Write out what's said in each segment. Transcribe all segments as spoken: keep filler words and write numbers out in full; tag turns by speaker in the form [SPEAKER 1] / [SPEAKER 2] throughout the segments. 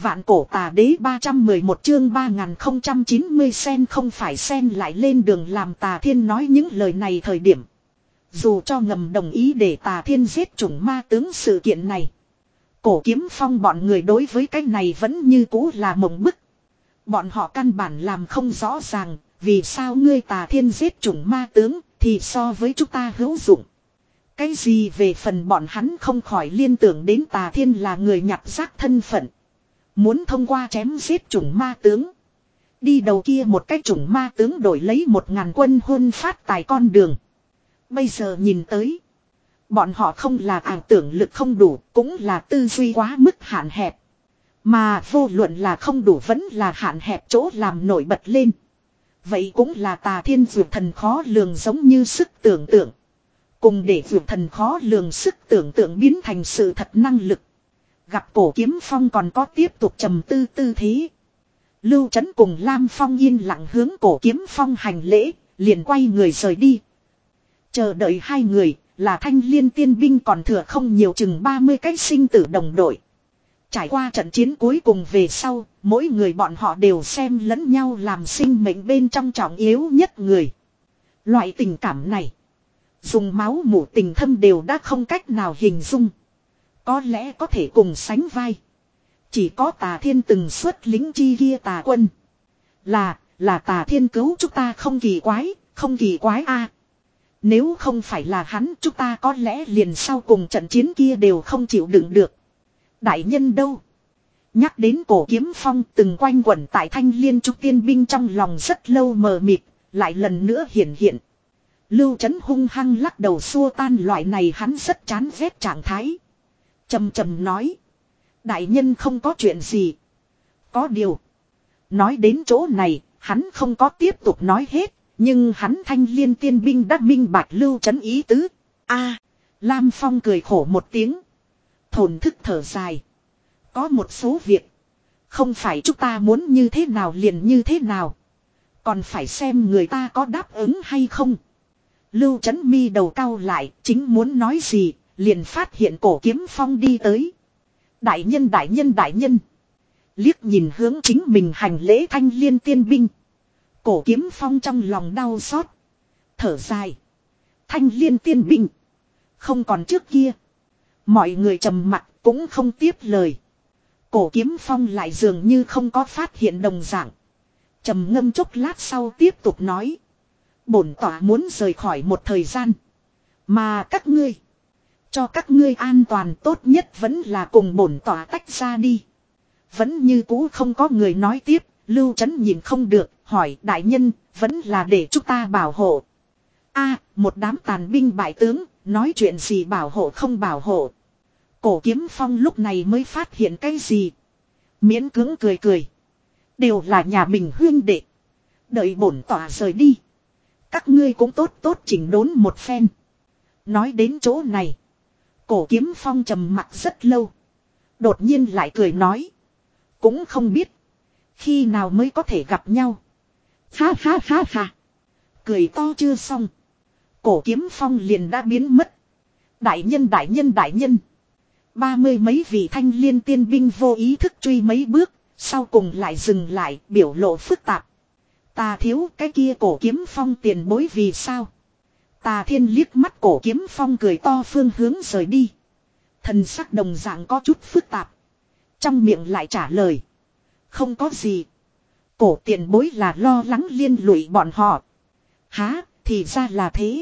[SPEAKER 1] Vạn cổ tà đế ba trăm mười một chương ba nghìn không trăm chín mươi sen không phải sen lại lên đường làm Tà Thiên nói những lời này thời điểm. Dù cho ngầm đồng ý để Tà Thiên giết chủng ma tướng sự kiện này. Cổ Kiếm Phong bọn người đối với cái này vẫn như cũ là mộng bức. Bọn họ căn bản làm không rõ ràng vì sao ngươi Tà Thiên giết chủng ma tướng thì so với chúng ta hữu dụng. Cái gì về phần bọn hắn không khỏi liên tưởng đến Tà Thiên là người nhặt rác thân phận. Muốn thông qua chém giết chủng ma tướng. Đi đầu kia một cái chủng ma tướng đổi lấy một ngàn quân huân phát tài con đường. Bây giờ nhìn tới. Bọn họ không là ảo tưởng lực không đủ, cũng là tư duy quá mức hạn hẹp. Mà vô luận là không đủ vẫn là hạn hẹp chỗ làm nổi bật lên. Vậy cũng là Tà Thiên dược thần khó lường giống như sức tưởng tượng. Cùng để dược thần khó lường sức tưởng tượng biến thành sự thật năng lực. Gặp Cổ Kiếm Phong còn có tiếp tục trầm tư tư thế. Lưu Trấn cùng Lam Phong yên lặng hướng Cổ Kiếm Phong hành lễ, liền quay người rời đi. Chờ đợi hai người là Thanh Liên tiên binh còn thừa không nhiều chừng ba mươi cái sinh tử đồng đội. Trải qua trận chiến cuối cùng về sau, mỗi người bọn họ đều xem lẫn nhau làm sinh mệnh bên trong trọng yếu nhất người. Loại tình cảm này, dùng máu mủ tình thâm đều đã không cách nào hình dung. Có lẽ có thể cùng sánh vai. Chỉ có Tà Thiên từng xuất lính chi kia tà quân. Là, là Tà Thiên cứu chúng ta không kỳ quái, không kỳ quái a. Nếu không phải là hắn chúng ta có lẽ liền sau cùng trận chiến kia đều không chịu đựng được. Đại nhân đâu? Nhắc đến Cổ Kiếm Phong từng quanh quẩn tại Thanh Liên trúc tiên binh trong lòng rất lâu mờ mịt, lại lần nữa hiện hiện. Lưu Trấn hung hăng lắc đầu xua tan loại này hắn rất chán ghét trạng thái. Trầm trầm nói. Đại nhân không có chuyện gì. Có điều. Nói đến chỗ này, hắn không có tiếp tục nói hết. Nhưng hắn Thanh Liên tiên binh đã minh bạch Lưu Trấn ý tứ. A, Lam Phong cười khổ một tiếng. Thổn thức thở dài. Có một số việc. Không phải chúng ta muốn như thế nào liền như thế nào. Còn phải xem người ta có đáp ứng hay không. Lưu Trấn mi đầu cau lại, chính muốn nói gì. Liền phát hiện Cổ Kiếm Phong đi tới. Đại nhân đại nhân đại nhân. Liếc nhìn hướng chính mình hành lễ Thanh Liên tiên binh. Cổ Kiếm Phong trong lòng đau xót. Thở dài. Thanh Liên tiên binh. Không còn trước kia. Mọi người trầm mặc cũng không tiếp lời. Cổ Kiếm Phong lại dường như không có phát hiện đồng dạng. Trầm ngâm chốc lát sau tiếp tục nói. Bổn tỏa muốn rời khỏi một thời gian. Mà các ngươi. Cho các ngươi an toàn tốt nhất vẫn là cùng bổn tỏa tách ra đi. Vẫn như cũ không có người nói tiếp. Lưu Trấn nhìn không được. Hỏi đại nhân vẫn là để chúng ta bảo hộ. A, một đám tàn binh bại tướng. Nói chuyện gì bảo hộ không bảo hộ. Cổ Kiếm Phong lúc này mới phát hiện cái gì. Miễn cưỡng cười cười. Đều là nhà mình huyên đệ. Đợi bổn tỏa rời đi. Các ngươi cũng tốt tốt chỉnh đốn một phen. Nói đến chỗ này. Cổ Kiếm Phong trầm mặc rất lâu. Đột nhiên lại cười nói. Cũng không biết. Khi nào mới có thể gặp nhau. Ha ha ha ha. Cười to chưa xong. Cổ Kiếm Phong liền đã biến mất. Đại nhân đại nhân đại nhân. Ba mươi mấy vị Thanh Liên tiên binh vô ý thức truy mấy bước. Sau cùng lại dừng lại biểu lộ phức tạp. Tà thiếu cái kia Cổ Kiếm Phong tiền bối vì sao? Tà Thiên liếc mắt Cổ Kiếm Phong cười to phương hướng rời đi. Thần sắc đồng dạng có chút phức tạp. Trong miệng lại trả lời. Không có gì. Cổ tiền bối là lo lắng liên lụy bọn họ. Há, thì ra là thế.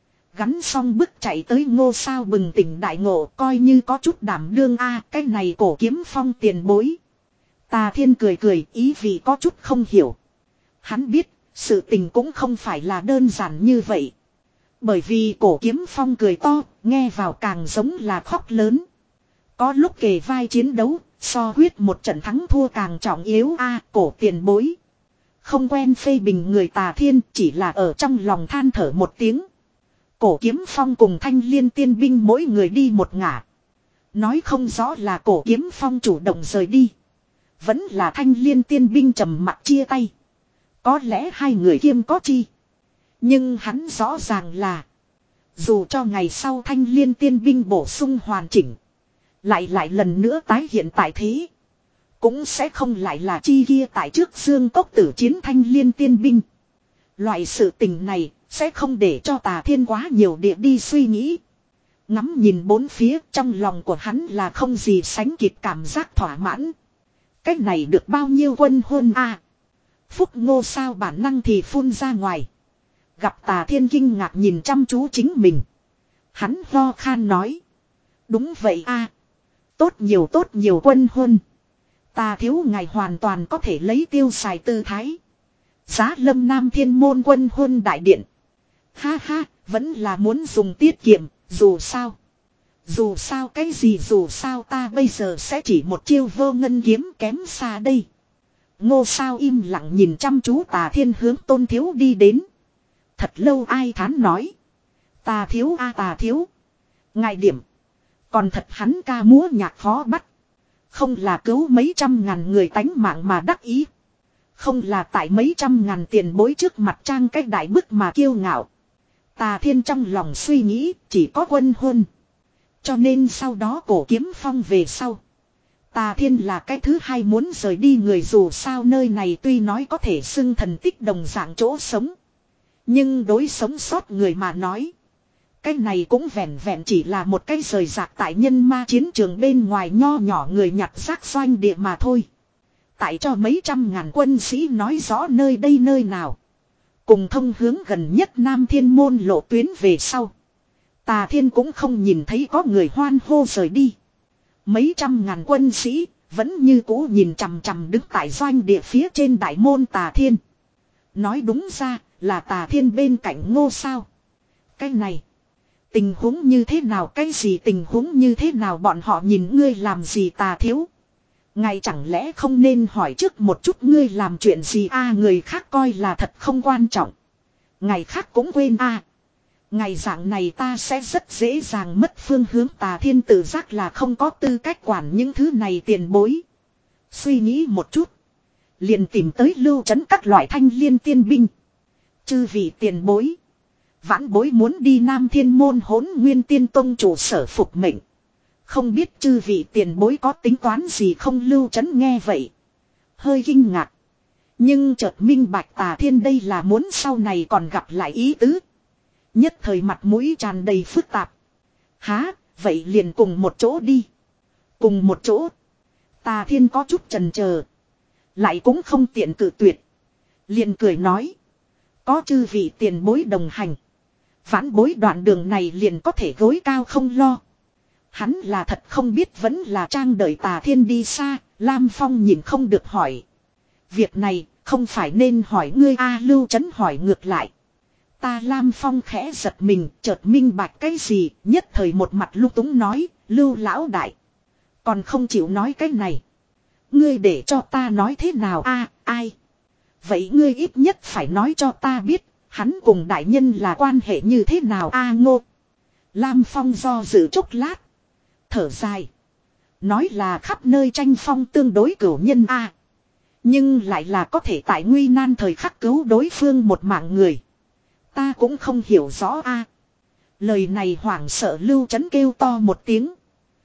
[SPEAKER 1] Gắn xong bước chạy tới Ngô Sao bừng tỉnh đại ngộ coi như có chút đảm đương a à, cái này Cổ Kiếm Phong tiền bối. Tà Thiên cười cười ý vì có chút không hiểu. Hắn biết sự tình cũng không phải là đơn giản như vậy. Bởi vì Cổ Kiếm Phong cười to nghe vào càng giống là khóc lớn. Có lúc kề vai chiến đấu so huyết một trận thắng thua càng trọng yếu a à, Cổ tiền bối. Không quen phê bình người Tà Thiên chỉ là ở trong lòng than thở một tiếng. Cổ Kiếm Phong cùng Thanh Liên tiên binh mỗi người đi một ngả. Nói không rõ là Cổ Kiếm Phong chủ động rời đi. Vẫn là Thanh Liên tiên binh trầm mặc chia tay. Có lẽ hai người kiêm có chi. Nhưng hắn rõ ràng là. Dù cho ngày sau Thanh Liên tiên binh bổ sung hoàn chỉnh. Lại lại lần nữa tái hiện tại thế. Cũng sẽ không lại là chi kia tại trước Dương Cốc Tử chiến thanh liên tiên binh. Loại sự tình này sẽ không để cho Tà Thiên quá nhiều địa đi suy nghĩ. Ngắm nhìn bốn phía, trong lòng của hắn là không gì sánh kịp cảm giác thỏa mãn. Cách này được bao nhiêu quân hôn a? Phúc Ngô sao bản năng thì phun ra ngoài. Gặp Tà Thiên kinh ngạc nhìn chăm chú chính mình. Hắn ho khan nói. Đúng vậy a, tốt nhiều tốt nhiều quân hôn. Tà thiếu ngài hoàn toàn có thể lấy tiêu xài tư thái. Giá lâm nam thiên môn quân hôn đại điện. Ha ha, vẫn là muốn dùng tiết kiệm, dù sao. Dù sao cái gì dù sao ta bây giờ sẽ chỉ một chiêu vô ngân kiếm kém xa đây. Ngô sao im lặng nhìn chăm chú Tà Thiên hướng Tôn Thiếu đi đến. Thật lâu ai thán nói. Tà thiếu a Tà thiếu. Ngài điểm. Còn thật hắn ca múa nhạc khó bắt. Không là cứu mấy trăm ngàn người tánh mạng mà đắc ý. Không là tại mấy trăm ngàn tiền bối trước mặt trang cách đại bức mà kiêu ngạo. Tà Thiên trong lòng suy nghĩ chỉ có quân hôn. Cho nên sau đó Cổ Kiếm Phong về sau. Tà Thiên là cái thứ hai muốn rời đi người, dù sao nơi này tuy nói có thể xưng thần tích đồng dạng chỗ sống. Nhưng đối sống sót người mà nói. Cái này cũng vẹn vẹn chỉ là một cái rời rạc tại nhân ma chiến trường bên ngoài nho nhỏ người nhặt rác doanh địa mà thôi. Tại cho mấy trăm ngàn quân sĩ nói rõ nơi đây nơi nào. Cùng thông hướng gần nhất Nam Thiên môn lộ tuyến về sau. Tà Thiên cũng không nhìn thấy có người hoan hô rời đi. Mấy trăm ngàn quân sĩ vẫn như cũ nhìn chằm chằm đứng tại doanh địa phía trên đại môn Tà Thiên. Nói đúng ra là Tà Thiên bên cạnh Ngô sao. Cái này. Tình huống như thế nào, cái gì tình huống như thế nào, bọn họ nhìn ngươi làm gì Tà thiếu. Ngài chẳng lẽ không nên hỏi trước một chút ngươi làm chuyện gì a à, người khác coi là thật không quan trọng. Ngài khác cũng quên a à. Ngày dạng này ta sẽ rất dễ dàng mất phương hướng. Tà Thiên tự giác là không có tư cách quản những thứ này tiền bối. Suy nghĩ một chút. Liền tìm tới lưu trấn các loại thanh liên tiên binh. Chư vị tiền bối. Vãn bối muốn đi Nam Thiên môn Hỗn Nguyên Tiên Tông chủ sở phục mệnh. Không biết chư vị tiền bối có tính toán gì không? Lưu trấn nghe vậy. Hơi kinh ngạc. Nhưng chợt minh bạch Tà Thiên đây là muốn sau này còn gặp lại ý tứ. Nhất thời mặt mũi tràn đầy phức tạp. Há, vậy liền cùng một chỗ đi. Cùng một chỗ. Tà Thiên có chút chần chờ. Lại cũng không tiện cự tuyệt. Liền cười nói. Có chư vị tiền bối đồng hành. Vãn bối đoạn đường này liền có thể gối cao không lo. Hắn là thật không biết vẫn là trang đợi Tà Thiên đi xa. Lam Phong nhìn không được hỏi. Việc này không phải nên hỏi ngươi a à, Lưu trấn hỏi ngược lại. Ta Lam Phong khẽ giật mình, chợt minh bạch cái gì, nhất thời một mặt lung túng nói, Lưu lão đại. Còn không chịu nói cái này. Ngươi để cho ta nói thế nào a à, ai? Vậy ngươi ít nhất phải nói cho ta biết, hắn cùng đại nhân là quan hệ như thế nào a à, Ngô. Lam Phong do dự chốc lát. Thở dài. Nói là khắp nơi tranh phong tương đối cửu nhân a à. Nhưng lại là có thể tại nguy nan thời khắc cứu đối phương một mạng người. Ta cũng không hiểu rõ a à. Lời này hoảng sợ Lưu trấn kêu to một tiếng.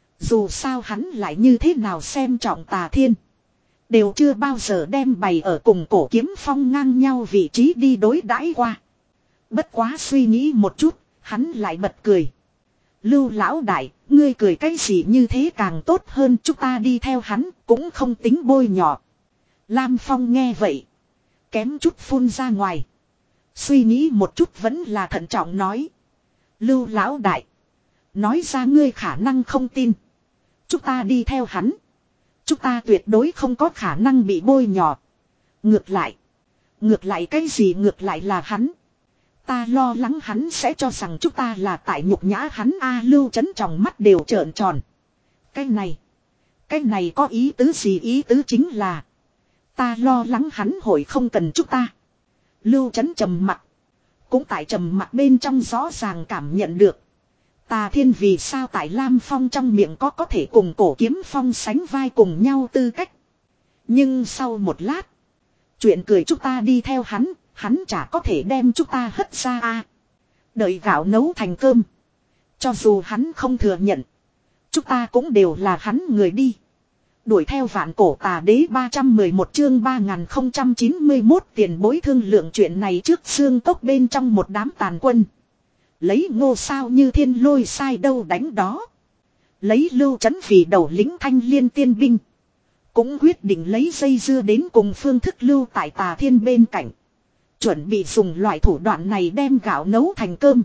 [SPEAKER 1] Dù sao hắn lại như thế nào xem trọng Tà Thiên. Đều chưa bao giờ đem bày ở cùng Cổ Kiếm Phong ngang nhau vị trí đi đối đãi qua. Bất quá suy nghĩ một chút, hắn lại bật cười. Lưu lão đại, ngươi cười cái gì như thế càng tốt hơn, chúng ta đi theo hắn, cũng không tính bôi nhọ. Lam Phong nghe vậy. Kém chút phun ra ngoài. Suy nghĩ một chút vẫn là thận trọng nói. Lưu lão đại. Nói ra ngươi khả năng không tin. Chúng ta đi theo hắn. Chúng ta tuyệt đối không có khả năng bị bôi nhọ. Ngược lại. Ngược lại cái gì ngược lại là hắn. Ta lo lắng hắn sẽ cho rằng chúng ta là tại nhục nhã hắn a Lưu trấn trong mắt đều trợn tròn. Cái này. Cái này có ý tứ gì, ý tứ chính là. Ta lo lắng hắn hội không cần chúng ta. Lưu trấn trầm mặt. Cũng tại trầm mặt bên trong rõ ràng cảm nhận được. Tà Thiên vì sao tại Lam Phong trong miệng có có thể cùng Cổ Kiếm Phong sánh vai cùng nhau tư cách. Nhưng sau một lát. Chuyện cười chúng ta đi theo hắn. Hắn chả có thể đem chúng ta hất ra a. Đợi gạo nấu thành cơm. Cho dù hắn không thừa nhận. Chúng ta cũng đều là hắn người đi. Đuổi theo vạn cổ tà đế ba trăm mười một chương ba nghìn không trăm chín mươi mốt tiền bối thương lượng chuyện này trước xương cốc bên trong một đám tàn quân. Lấy Ngô Sao như thiên lôi sai đâu đánh đó. Lấy Lưu Trấn vì đầu lĩnh Thanh Liên tiên binh. Cũng quyết định lấy dây dưa đến cùng phương thức lưu tại Tà Thiên bên cạnh. Chuẩn bị dùng loại thủ đoạn này đem gạo nấu thành cơm.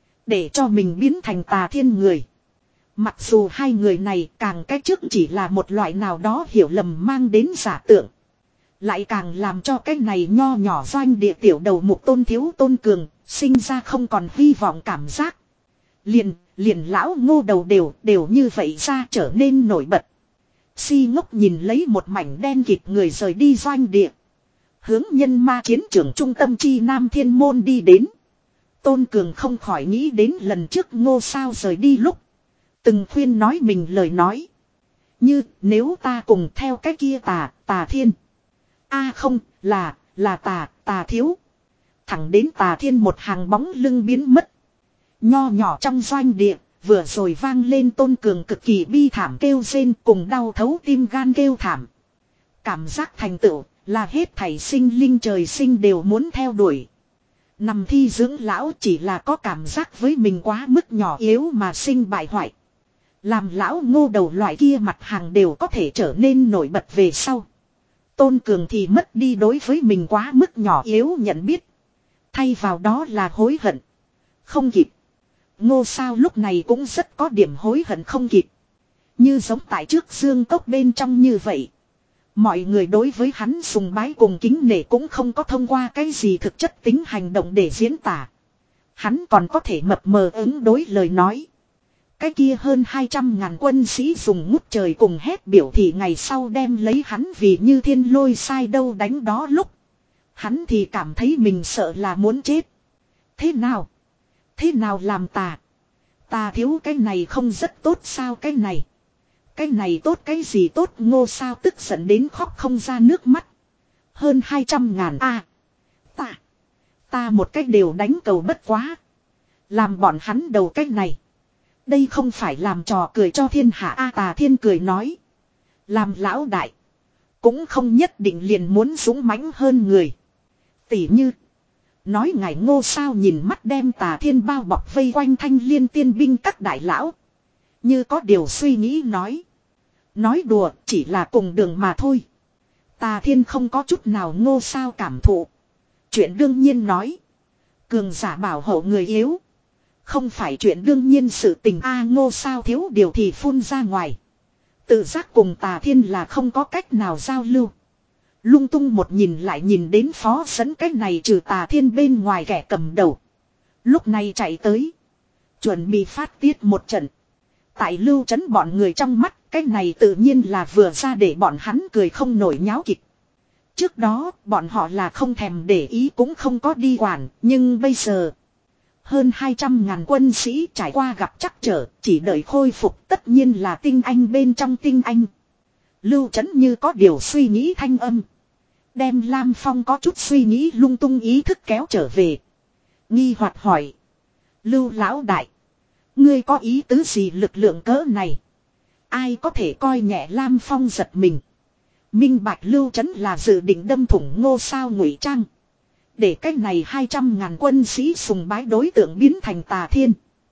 [SPEAKER 1] Để cho mình biến thành Tà Thiên người. Mặc dù hai người này càng cách trước chỉ là một loại nào đó hiểu lầm mang đến giả tượng. Lại càng làm cho cái này nho nhỏ doanh địa tiểu đầu mục Tôn Thiếu Tôn Cường sinh ra không còn hy vọng cảm giác. Liền, liền lão Ngô đầu đều, đều như vậy ra trở nên nổi bật. Si ngốc nhìn lấy một mảnh đen kịt người rời đi doanh địa. Hướng nhân ma chiến trường trung tâm chi Nam Thiên Môn đi đến. Tôn Cường không khỏi nghĩ đến lần trước Ngô Sao rời đi lúc. Từng khuyên nói mình lời nói. Như nếu ta cùng theo cái kia tà, Tà Thiên. A không, là, là tà, Tà Thiếu. Thẳng đến Tà Thiên một hàng bóng lưng biến mất. Nho nhỏ trong doanh địa, vừa rồi vang lên Tôn Cường cực kỳ bi thảm kêu rên cùng đau thấu tim gan kêu thảm. Cảm giác thành tựu là hết thảy sinh linh trời sinh đều muốn theo đuổi. Nằm thi dưỡng lão chỉ là có cảm giác với mình quá mức nhỏ yếu mà sinh bại hoại. Làm lão Ngô đầu loại kia mặt hàng đều có thể trở nên nổi bật về sau. Tôn Cường thì mất đi đối với mình quá mức nhỏ yếu nhận biết. Thay vào đó là hối hận. Không kịp. Ngô Sao lúc này cũng rất có điểm hối hận không kịp. Như giống tại trước dương cốc bên trong như vậy. Mọi người đối với hắn sùng bái cùng kính nể cũng không có thông qua cái gì thực chất tính hành động để diễn tả. Hắn còn có thể mập mờ ứng đối lời nói. Cái kia hơn hai trăm ngàn quân sĩ dùng ngút trời cùng hét biểu thị ngày sau đem lấy hắn vì như thiên lôi sai đâu đánh đó lúc. Hắn thì cảm thấy mình sợ là muốn chết. Thế nào? Thế nào làm tà? Tà thiếu cái này không rất tốt sao cái này? Cái này tốt cái gì tốt Ngô Sao tức giận đến khóc không ra nước mắt. Hơn hai trăm ngàn a à, Ta. Ta một cách đều đánh cầu bất quá. Làm bọn hắn đầu cách này. Đây không phải làm trò cười cho thiên hạ a à, Tà Thiên cười nói. Làm lão đại. Cũng không nhất định liền muốn dũng mãnh hơn người. Tỉ như. Nói ngài Ngô Sao nhìn mắt đem Tà Thiên bao bọc vây quanh Thanh Liên tiên binh các đại lão. Như có điều suy nghĩ nói. Nói đùa chỉ là cùng đường mà thôi. Tà Thiên không có chút nào Ngô Sao cảm thụ. Chuyện đương nhiên nói. Cường giả bảo hộ người yếu. Không phải chuyện đương nhiên sự tình a à, Ngô Sao thiếu điều thì phun ra ngoài. Tự giác cùng Tà Thiên là không có cách nào giao lưu. Lung tung một nhìn lại nhìn đến phó dẫn cách này trừ Tà Thiên bên ngoài kẻ cầm đầu. Lúc này chạy tới. Chuẩn bị phát tiết một trận. Tại Lưu Trấn bọn người trong mắt. Cái này tự nhiên là vừa ra để bọn hắn cười không nổi nháo kịch. Trước đó bọn họ là không thèm để ý cũng không có đi quản. Nhưng bây giờ. Hơn hai trăm ngàn quân sĩ trải qua gặp trắc trở. Chỉ đợi khôi phục tất nhiên là tinh anh bên trong tinh anh. Lưu Trấn như có điều suy nghĩ thanh âm. Đem Lam Phong có chút suy nghĩ lung tung ý thức kéo trở về. Nghi hoặc hỏi. Lưu lão đại. Ngươi có ý tứ gì lực lượng cỡ này? Ai có thể coi nhẹ Lam Phong giật mình. Minh bạch Lưu Trấn là dự định đâm thủng Ngô Sao ngụy trang. Để cách này hai trăm ngàn quân sĩ sùng bái đối tượng biến thành Tà Thiên.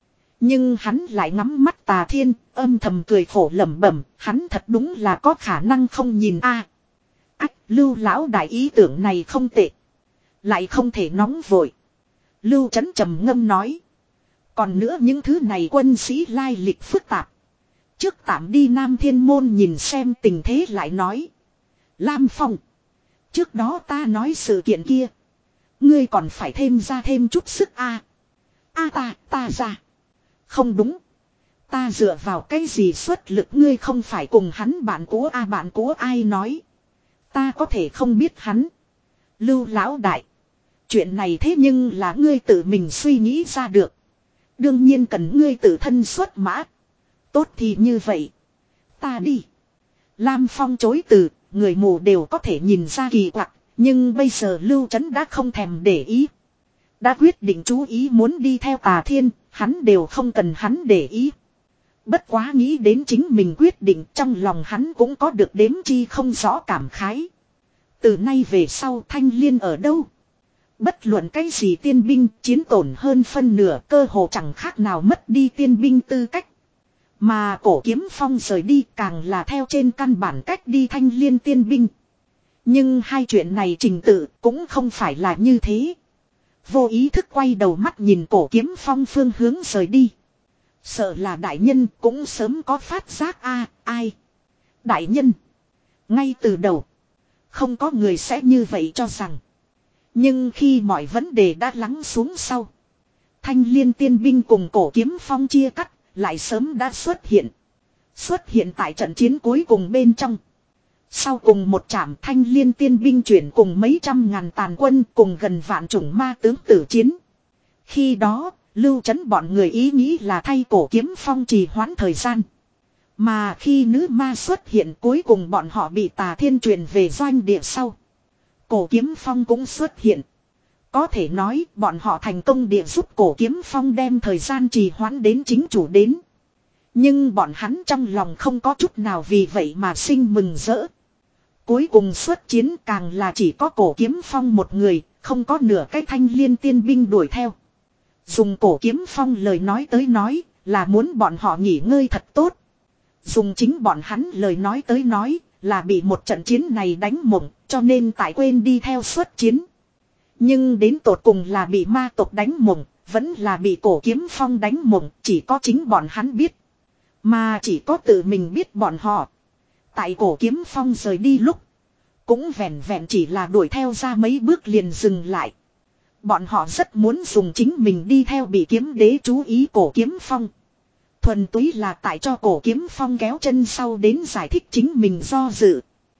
[SPEAKER 1] Nhưng hắn lại ngắm mắt Tà Thiên, âm thầm cười khổ lẩm bẩm, hắn thật đúng là có khả năng không nhìn a. À, ách, Lưu lão đại ý tưởng này không tệ. Lại không thể nóng vội. Lưu Trấn trầm ngâm nói. Còn nữa những thứ này quân sĩ lai lịch phức tạp. Trước tạm đi Nam Thiên Môn nhìn xem tình thế lại nói. Lam Phong. Trước đó ta nói sự kiện kia. Ngươi còn phải thêm ra thêm chút sức a. À. A à, ta, ta ra. Không đúng. Ta dựa vào cái gì xuất lực ngươi không phải cùng hắn bạn của a à, bạn của ai nói. Ta có thể không biết hắn. Lưu lão đại. Chuyện này thế nhưng là ngươi tự mình suy nghĩ ra được. Đương nhiên cần ngươi tự thân xuất mã. Tốt thì như vậy. Ta đi. Lam Phong chối từ, người mù đều có thể nhìn ra kỳ quặc. Nhưng bây giờ Lưu Trấn đã không thèm để ý. Đã quyết định chú ý muốn đi theo Tà Thiên, hắn đều không cần hắn để ý. Bất quá nghĩ đến chính mình quyết định, trong lòng hắn cũng có được đếm chi không rõ cảm khái. Từ nay về sau Thanh Liên ở đâu? Bất luận cái gì tiên binh chiến tổn hơn phân nửa, cơ hồ chẳng khác nào mất đi tiên binh tư cách. Mà Cổ Kiếm Phong rời đi càng là theo trên căn bản cách đi Thanh Liên tiên binh. Nhưng hai chuyện này trình tự cũng không phải là như thế. Vô ý thức quay đầu mắt nhìn Cổ Kiếm Phong phương hướng rời đi. Sợ là đại nhân cũng sớm có phát giác a ai. Đại nhân. Ngay từ đầu. Không có người sẽ như vậy cho rằng. Nhưng khi mọi vấn đề đã lắng xuống sau. Thanh Liên tiên binh cùng Cổ Kiếm Phong chia cắt. Lại sớm đã xuất hiện. Xuất hiện tại trận chiến cuối cùng bên trong. Sau cùng một trạm Thanh Liên tiên binh chuyển cùng mấy trăm ngàn tàn quân cùng gần vạn chủng ma tướng tử chiến. Khi đó, Lưu Trấn bọn người ý nghĩ là thay Cổ Kiếm Phong trì hoãn thời gian. Mà khi nữ ma xuất hiện cuối cùng bọn họ bị Tà Thiên truyền về doanh địa sau. Cổ Kiếm Phong cũng xuất hiện. Có thể nói bọn họ thành công địa giúp Cổ Kiếm Phong đem thời gian trì hoãn đến chính chủ đến. Nhưng bọn hắn trong lòng không có chút nào vì vậy mà sinh mừng rỡ. Cuối cùng xuất chiến càng là chỉ có Cổ Kiếm Phong một người, không có nửa cái Thanh Liên tiên binh đuổi theo. Dùng Cổ Kiếm Phong lời nói tới nói là muốn bọn họ nghỉ ngơi thật tốt. Dùng chính bọn hắn lời nói tới nói là bị một trận chiến này đánh mộng cho nên tại quên đi theo xuất chiến. Nhưng đến tột cùng là bị ma tộc đánh mộng, vẫn là bị Cổ Kiếm Phong đánh mộng, chỉ có chính bọn hắn biết. Mà chỉ có tự mình biết bọn họ. Tại Cổ Kiếm Phong rời đi lúc, cũng vẹn vẹn chỉ là đuổi theo ra mấy bước liền dừng lại. Bọn họ rất muốn dùng chính mình đi theo bị kiếm đế chú ý Cổ Kiếm Phong. Thuần túy là tại cho Cổ Kiếm Phong kéo chân sau đến giải thích chính mình do dự.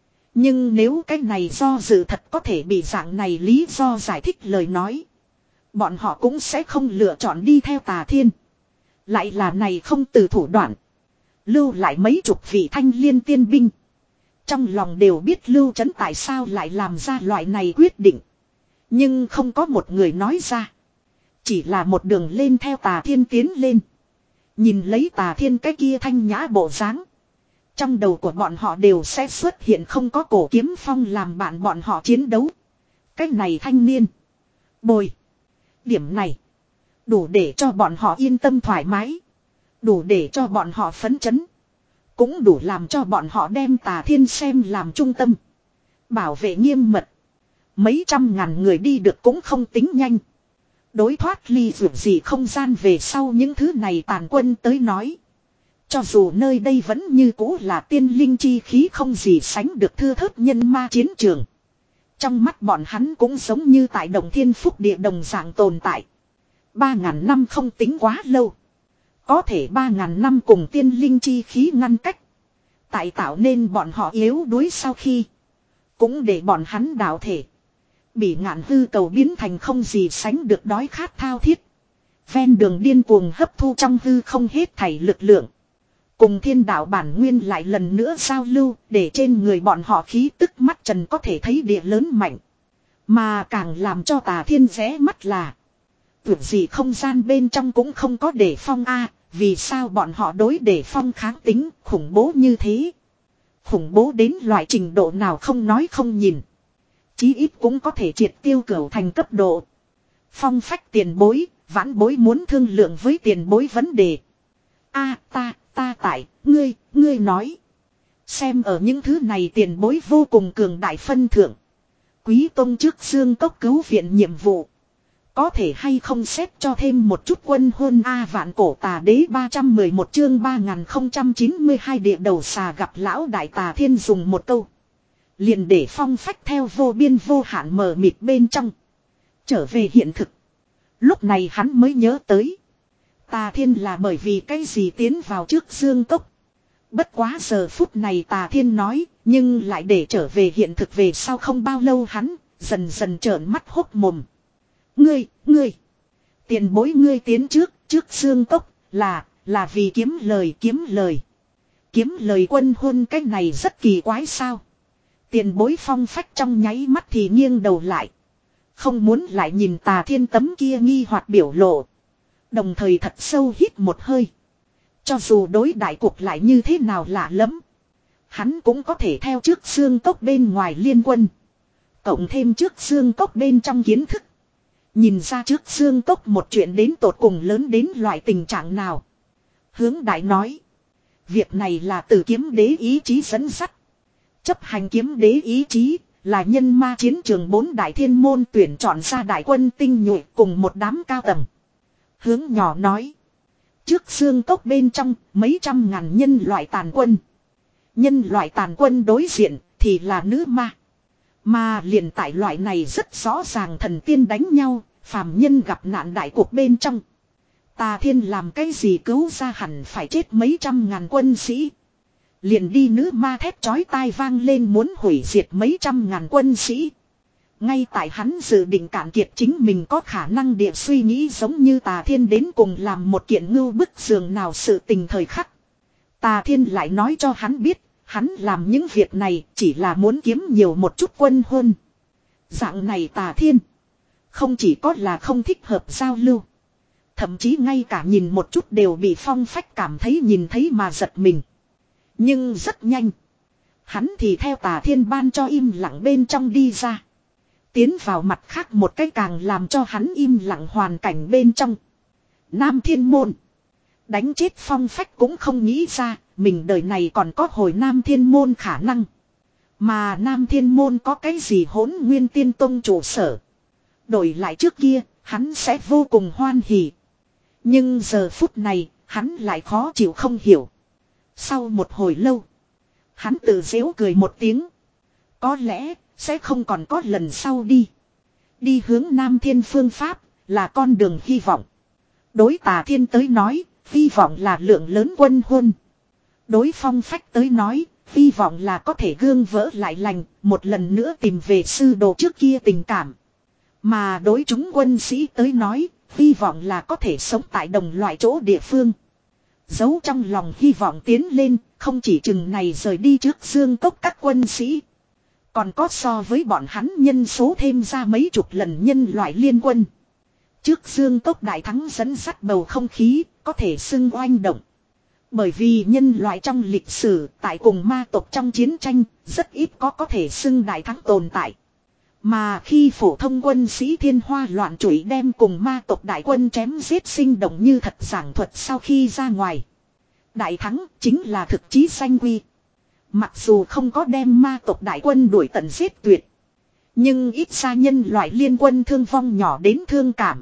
[SPEAKER 1] Nhưng nếu cái này do dự thật có thể bị dạng này lý do giải thích lời nói. Bọn họ cũng sẽ không lựa chọn đi theo Tà Thiên. Lại là này không từ thủ đoạn. Lưu lại mấy chục vị Thanh Liên tiên binh. Trong lòng đều biết Lưu Trấn tại sao lại làm ra loại này quyết định. Nhưng không có một người nói ra. Chỉ là một đường lên theo Tà Thiên tiến lên. Nhìn lấy Tà Thiên cái kia thanh nhã bộ dáng. Trong đầu của bọn họ đều sẽ xuất hiện không có Cổ Kiếm Phong làm bạn bọn họ chiến đấu. Cái này thanh niên. Bồi. Điểm này. Đủ để cho bọn họ yên tâm thoải mái. Đủ để cho bọn họ phấn chấn. Cũng đủ làm cho bọn họ đem Tà Thiên xem làm trung tâm. Bảo vệ nghiêm mật. Mấy trăm ngàn người đi được cũng không tính nhanh. Đối thoát ly vượt gì không gian về sau những thứ này tàn quân tới nói. Cho dù nơi đây vẫn như cũ là tiên linh chi khí không gì sánh được thưa thớt nhân ma chiến trường. Trong mắt bọn hắn cũng giống như tại Đồng Thiên Phúc địa đồng dạng tồn tại. Ba ngàn năm không tính quá lâu. Có thể ba ngàn năm cùng tiên linh chi khí ngăn cách. Tại tạo nên bọn họ yếu đuối sau khi. Cũng để bọn hắn đảo thể. Bị ngạn hư cầu biến thành không gì sánh được đói khát thao thiết. Ven đường điên cuồng hấp thu trong hư không hết thảy lực lượng. Cùng thiên đạo bản nguyên lại lần nữa giao lưu để trên người bọn họ khí tức mắt trần có thể thấy địa lớn mạnh. Mà càng làm cho Tà Thiên rẽ mắt là. Tưởng gì không gian bên trong cũng không có để phong A. Vì sao bọn họ đối để phong kháng tính khủng bố như thế. Khủng bố đến loại trình độ nào không nói không nhìn. Chí ít cũng có thể triệt tiêu cửu thành cấp độ. Phong phách tiền bối, vãn bối muốn thương lượng với tiền bối vấn đề. A ta, ta tại, ngươi, ngươi nói. Xem ở những thứ này tiền bối vô cùng cường đại phân thượng. Quý tông trước xương cốc cứu viện nhiệm vụ. Có thể hay không xếp cho thêm một chút quân hôn A vạn cổ tà đế ba trăm mười một chương ba nghìn không trăm chín mươi hai địa đầu xà gặp lão đại Tà Thiên dùng một câu. Liền để phong phách theo vô biên vô hạn mờ mịt bên trong. Trở về hiện thực. Lúc này hắn mới nhớ tới. Tà Thiên là bởi vì cái gì tiến vào trước dương cốc. Bất quá giờ phút này Tà Thiên nói. Nhưng lại để trở về hiện thực về sau không bao lâu hắn. Dần dần trợn mắt hốt mồm. Ngươi, ngươi. Tiền bối ngươi tiến trước, trước dương cốc. Là, là vì kiếm lời, kiếm lời. Kiếm lời quân hôn cái này rất kỳ quái sao. Tiền bối phong phách trong nháy mắt thì nghiêng đầu lại. Không muốn lại nhìn Tà Thiên tấm kia nghi hoặc biểu lộ. Đồng thời thật sâu hít một hơi. Cho dù đối đại cuộc lại như thế nào lạ lẫm, hắn cũng có thể theo trước xương cốc bên ngoài liên quân. Cộng thêm trước xương cốc bên trong kiến thức. Nhìn ra trước xương cốc một chuyện đến tột cùng lớn đến loại tình trạng nào. Hướng đại nói. Việc này là từ kiếm đế ý chí dẫn dắt. Chấp hành kiếm đế ý chí là nhân ma chiến trường bốn đại thiên môn tuyển chọn ra đại quân tinh nhuệ cùng một đám cao tầng. Hướng nhỏ nói. Trước xương cốc bên trong mấy trăm ngàn nhân loại tàn quân. Nhân loại tàn quân đối diện thì là nữ ma. Mà liền tại loại này rất rõ ràng thần tiên đánh nhau, phàm nhân gặp nạn đại cuộc bên trong. Tà Thiên làm cái gì cứu ra hẳn phải chết mấy trăm ngàn quân sĩ. Liền đi nữ ma thét chói tai vang lên muốn hủy diệt mấy trăm ngàn quân sĩ. Ngay tại hắn dự định cạn kiệt chính mình có khả năng địa suy nghĩ giống như Tà Thiên đến cùng làm một kiện ngưu bức giường nào sự tình thời khắc. Tà Thiên lại nói cho hắn biết, hắn làm những việc này chỉ là muốn kiếm nhiều một chút quân hôn. Dạng này Tà Thiên, không chỉ có là không thích hợp giao lưu. Thậm chí ngay cả nhìn một chút đều bị Phong Phách cảm thấy nhìn thấy mà giật mình. Nhưng rất nhanh, hắn thì theo Tà Thiên ban cho im lặng bên trong đi ra. Tiến vào mặt khác một cái càng làm cho hắn im lặng hoàn cảnh bên trong. Nam Thiên Môn. Đánh chết Phong Phách cũng không nghĩ ra, mình đời này còn có hồi Nam Thiên Môn khả năng. Mà Nam Thiên Môn có cái gì hỗn nguyên tiên tông trụ sở. Đổi lại trước kia, hắn sẽ vô cùng hoan hỉ. Nhưng giờ phút này, hắn lại khó chịu không hiểu. Sau một hồi lâu, hắn tự giễu cười một tiếng. Có lẽ, sẽ không còn có lần sau đi. Đi hướng Nam Thiên phương pháp, là con đường hy vọng. Đối Tà Thiên tới nói, hy vọng là lượng lớn quân hôn. Đối Phong Phách tới nói, hy vọng là có thể gương vỡ lại lành, một lần nữa tìm về sư đồ trước kia tình cảm. Mà đối chúng quân sĩ tới nói, hy vọng là có thể sống tại đồng loại chỗ địa phương. Giấu trong lòng hy vọng tiến lên, không chỉ chừng này rời đi trước xương cốc các quân sĩ. Còn có so với bọn hắn nhân số thêm ra mấy chục lần nhân loại liên quân. Trước xương cốc đại thắng dẫn dắt bầu không khí, có thể xưng oanh động. Bởi vì nhân loại trong lịch sử, tại cùng ma tộc trong chiến tranh, rất ít có có thể xưng đại thắng tồn tại. Mà khi phổ thông quân sĩ thiên hoa loạn chủi đem cùng ma tộc đại quân chém giết sinh động như thật giảng thuật sau khi ra ngoài. Đại thắng chính là thực chí sanh quy. Mặc dù không có đem ma tộc đại quân đuổi tận giết tuyệt. Nhưng ít ra nhân loại liên quân thương vong nhỏ đến thương cảm.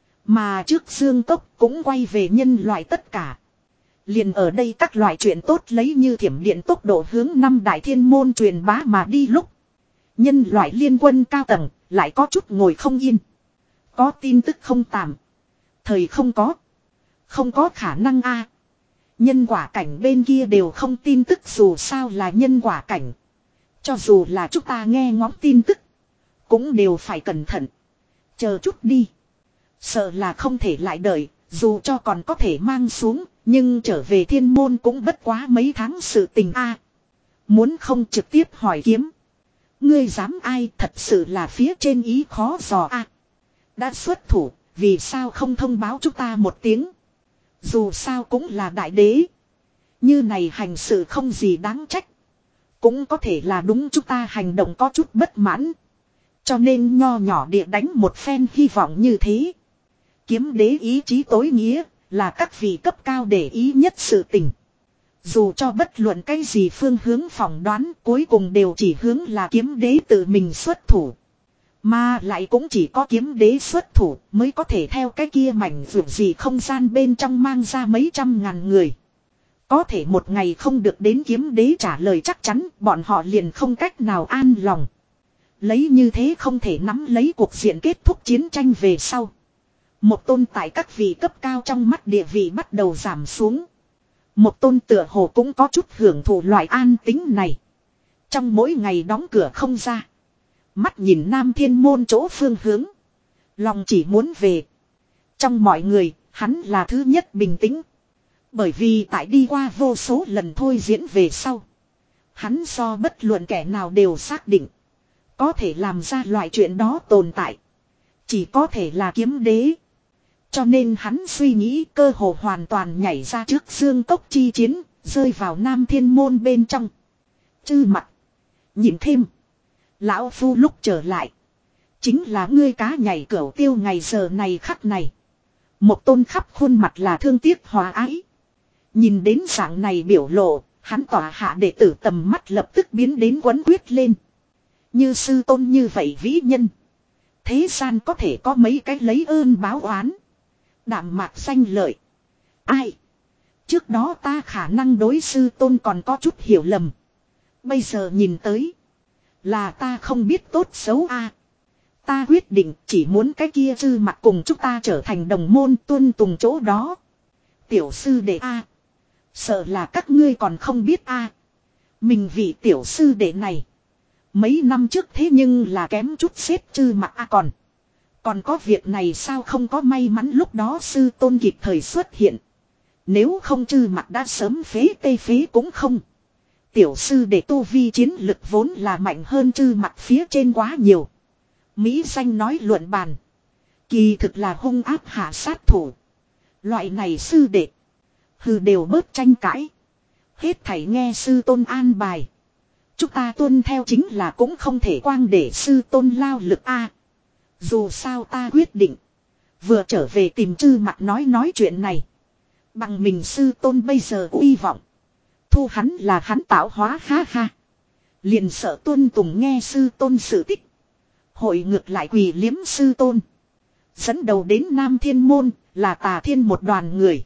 [SPEAKER 1] Mà trước xương cốc cũng quay về nhân loại tất cả. Liền ở đây các loại chuyện tốt lấy như thiểm điện tốc độ hướng năm đại thiên môn truyền bá mà đi lúc. Nhân loại liên quân cao tầng lại có chút ngồi không yên. Có tin tức không tạm. Thời không có. Không có khả năng a. Nhân quả cảnh bên kia đều không tin tức dù sao là nhân quả cảnh. Cho dù là chúng ta nghe ngóng tin tức. Cũng đều phải cẩn thận. Chờ chút đi. Sợ là không thể lại đợi. Dù cho còn có thể mang xuống. Nhưng trở về thiên môn cũng bất quá mấy tháng sự tình a. Muốn không trực tiếp hỏi kiếm. Ngươi dám ai thật sự là phía trên ý khó dò a. Đã xuất thủ. Vì sao không thông báo chúng ta một tiếng. Dù sao cũng là đại đế. Như này hành sự không gì đáng trách. Cũng có thể là đúng chúng ta hành động có chút bất mãn. Cho nên nho nhỏ địa đánh một phen hy vọng như thế. Kiếm đế ý chí tối nghĩa là các vị cấp cao để ý nhất sự tình. Dù cho bất luận cái gì phương hướng phỏng đoán cuối cùng đều chỉ hướng là kiếm đế tự mình xuất thủ. Mà lại cũng chỉ có kiếm đế xuất thủ mới có thể theo cái kia mảnh vượt gì không gian bên trong mang ra mấy trăm ngàn người. Có thể một ngày không được đến kiếm đế trả lời chắc chắn bọn họ liền không cách nào an lòng. Lấy như thế không thể nắm lấy cuộc diện kết thúc chiến tranh về sau. Một tôn tại các vị cấp cao trong mắt địa vị bắt đầu giảm xuống. Một tôn tựa hồ cũng có chút hưởng thụ loại an tính này. Trong mỗi ngày đóng cửa không ra. Mắt nhìn Nam Thiên Môn chỗ phương hướng. Lòng chỉ muốn về. Trong mọi người, hắn là thứ nhất bình tĩnh. Bởi vì tại đi qua vô số lần thôi diễn về sau. Hắn so bất luận kẻ nào đều xác định. Có thể làm ra loại chuyện đó tồn tại. Chỉ có thể là kiếm đế. Cho nên hắn suy nghĩ cơ hồ hoàn toàn nhảy ra trước Dương Cốc chi chiến, rơi vào Nam Thiên Môn bên trong. Chư mặt. Nhìn thêm. Lão Phu lúc trở lại. Chính là ngươi cá nhảy cửu tiêu ngày giờ này khắc này. Một tôn khắp khuôn mặt là thương tiếc hòa ái. Nhìn đến dạng này biểu lộ, hắn tỏa hạ đệ tử tầm mắt lập tức biến đến quấn quyết lên. Như sư tôn như vậy vĩ nhân. Thế gian có thể có mấy cái lấy ơn báo oán. Đạm mạc danh lợi. Ai? Trước đó ta khả năng đối sư tôn còn có chút hiểu lầm. Bây giờ nhìn tới. Là ta không biết tốt xấu a. Ta quyết định chỉ muốn cái kia sư mặt cùng chúng ta trở thành đồng môn tuân tùng chỗ đó. Tiểu sư đệ a. Sợ là các ngươi còn không biết a. Mình vị tiểu sư đệ này. Mấy năm trước thế nhưng là kém chút xếp chư mặt a còn. Còn có việc này sao không có may mắn lúc đó sư tôn kịp thời xuất hiện. Nếu không chư mặt đã sớm phế tê phế cũng không. Tiểu sư đệ tu vi chiến lực vốn là mạnh hơn chư mặt phía trên quá nhiều. Mỹ danh nói luận bàn. Kỳ thực là hung áp hạ sát thủ. Loại này sư đệ. Hừ đều bớt tranh cãi. Hết thảy nghe sư tôn an bài. Chúng ta tuân theo chính là cũng không thể quang để sư tôn lao lực a. Dù sao ta quyết định. Vừa trở về tìm chư mặt nói nói chuyện này. Bằng mình sư tôn bây giờ uy vọng. Thu hắn là hắn tạo hóa ha ha. Liền sợ tuân tùng nghe sư tôn sự tích. Hội ngược lại quỳ liếm sư tôn. Dẫn đầu đến Nam Thiên Môn là Tà Thiên một đoàn người.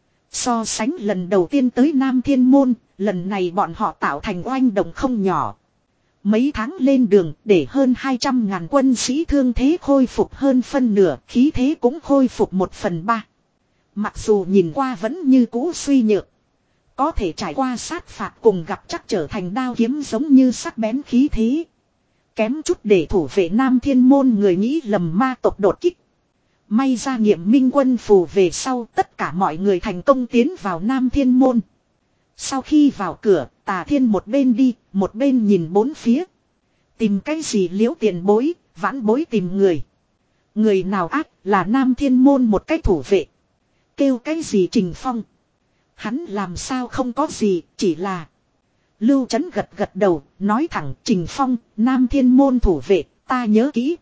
[SPEAKER 1] So sánh lần đầu tiên tới Nam Thiên Môn, lần này bọn họ tạo thành oanh động không nhỏ. Mấy tháng lên đường để hơn hai trăm ngàn quân sĩ thương thế khôi phục hơn phân nửa, khí thế cũng khôi phục một phần ba. Mặc dù nhìn qua vẫn như cũ suy nhược. Có thể trải qua sát phạt cùng gặp chắc trở thành đao kiếm giống như sắc bén khí thế. Kém chút để thủ vệ Nam Thiên Môn người nghĩ lầm ma tộc đột kích. May ra nghiệm minh quân phù về sau tất cả mọi người thành công tiến vào Nam Thiên Môn. Sau khi vào cửa, Tà Thiên một bên đi, một bên nhìn bốn phía. Tìm cái gì liễu tiền bối, vãn bối tìm người. Người nào ác là Nam Thiên Môn một cái thủ vệ. Kêu cái gì Trình Phong. Hắn làm sao không có gì, chỉ là... Lưu Trấn gật gật đầu, nói thẳng Trình Phong, Nam Thiên Môn thủ vệ, ta nhớ kỹ.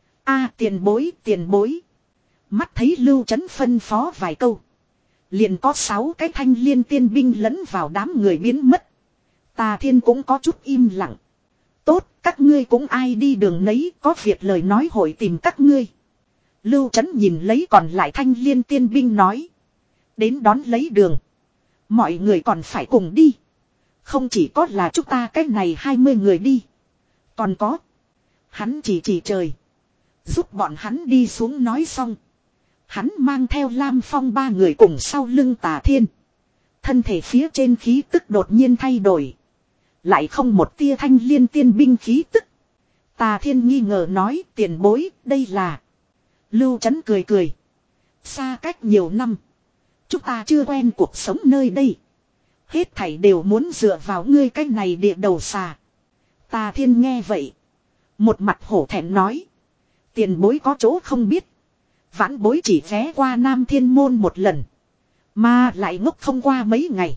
[SPEAKER 1] A tiền bối, tiền bối. Mắt thấy Lưu Trấn phân phó vài câu. Liền có sáu cái thanh liên tiên binh lẫn vào đám người biến mất. Tà Thiên cũng có chút im lặng. Tốt, các ngươi cũng ai đi đường nấy, có việc lời nói hội tìm các ngươi. Lưu Trấn nhìn lấy còn lại thanh liên tiên binh nói. Đến đón lấy đường. Mọi người còn phải cùng đi. Không chỉ có là chúng ta cách này hai mươi người đi. Còn có. Hắn chỉ chỉ trời. Giúp bọn hắn đi xuống nói xong. Hắn mang theo Lam Phong ba người cùng sau lưng Tà Thiên. Thân thể phía trên khí tức đột nhiên thay đổi. Lại không một tia thanh liên tiên binh khí tức. Tà Thiên nghi ngờ nói tiền bối đây là. Lưu Trấn cười cười. Xa cách nhiều năm. Chúng ta chưa quen cuộc sống nơi đây. Hết thảy đều muốn dựa vào ngươi cái này địa đầu xà. Tà Thiên nghe vậy. Một mặt hổ thẹn nói. Tiền bối có chỗ không biết. Vãn bối chỉ ghé qua Nam Thiên Môn một lần. Mà lại ngốc không qua mấy ngày.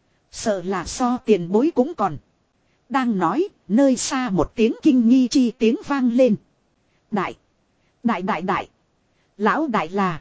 [SPEAKER 1] Sợ là so tiền bối cũng còn. Đang nói, nơi xa một tiếng kinh nghi chi tiếng vang lên. Đại. Đại đại đại. Lão đại là.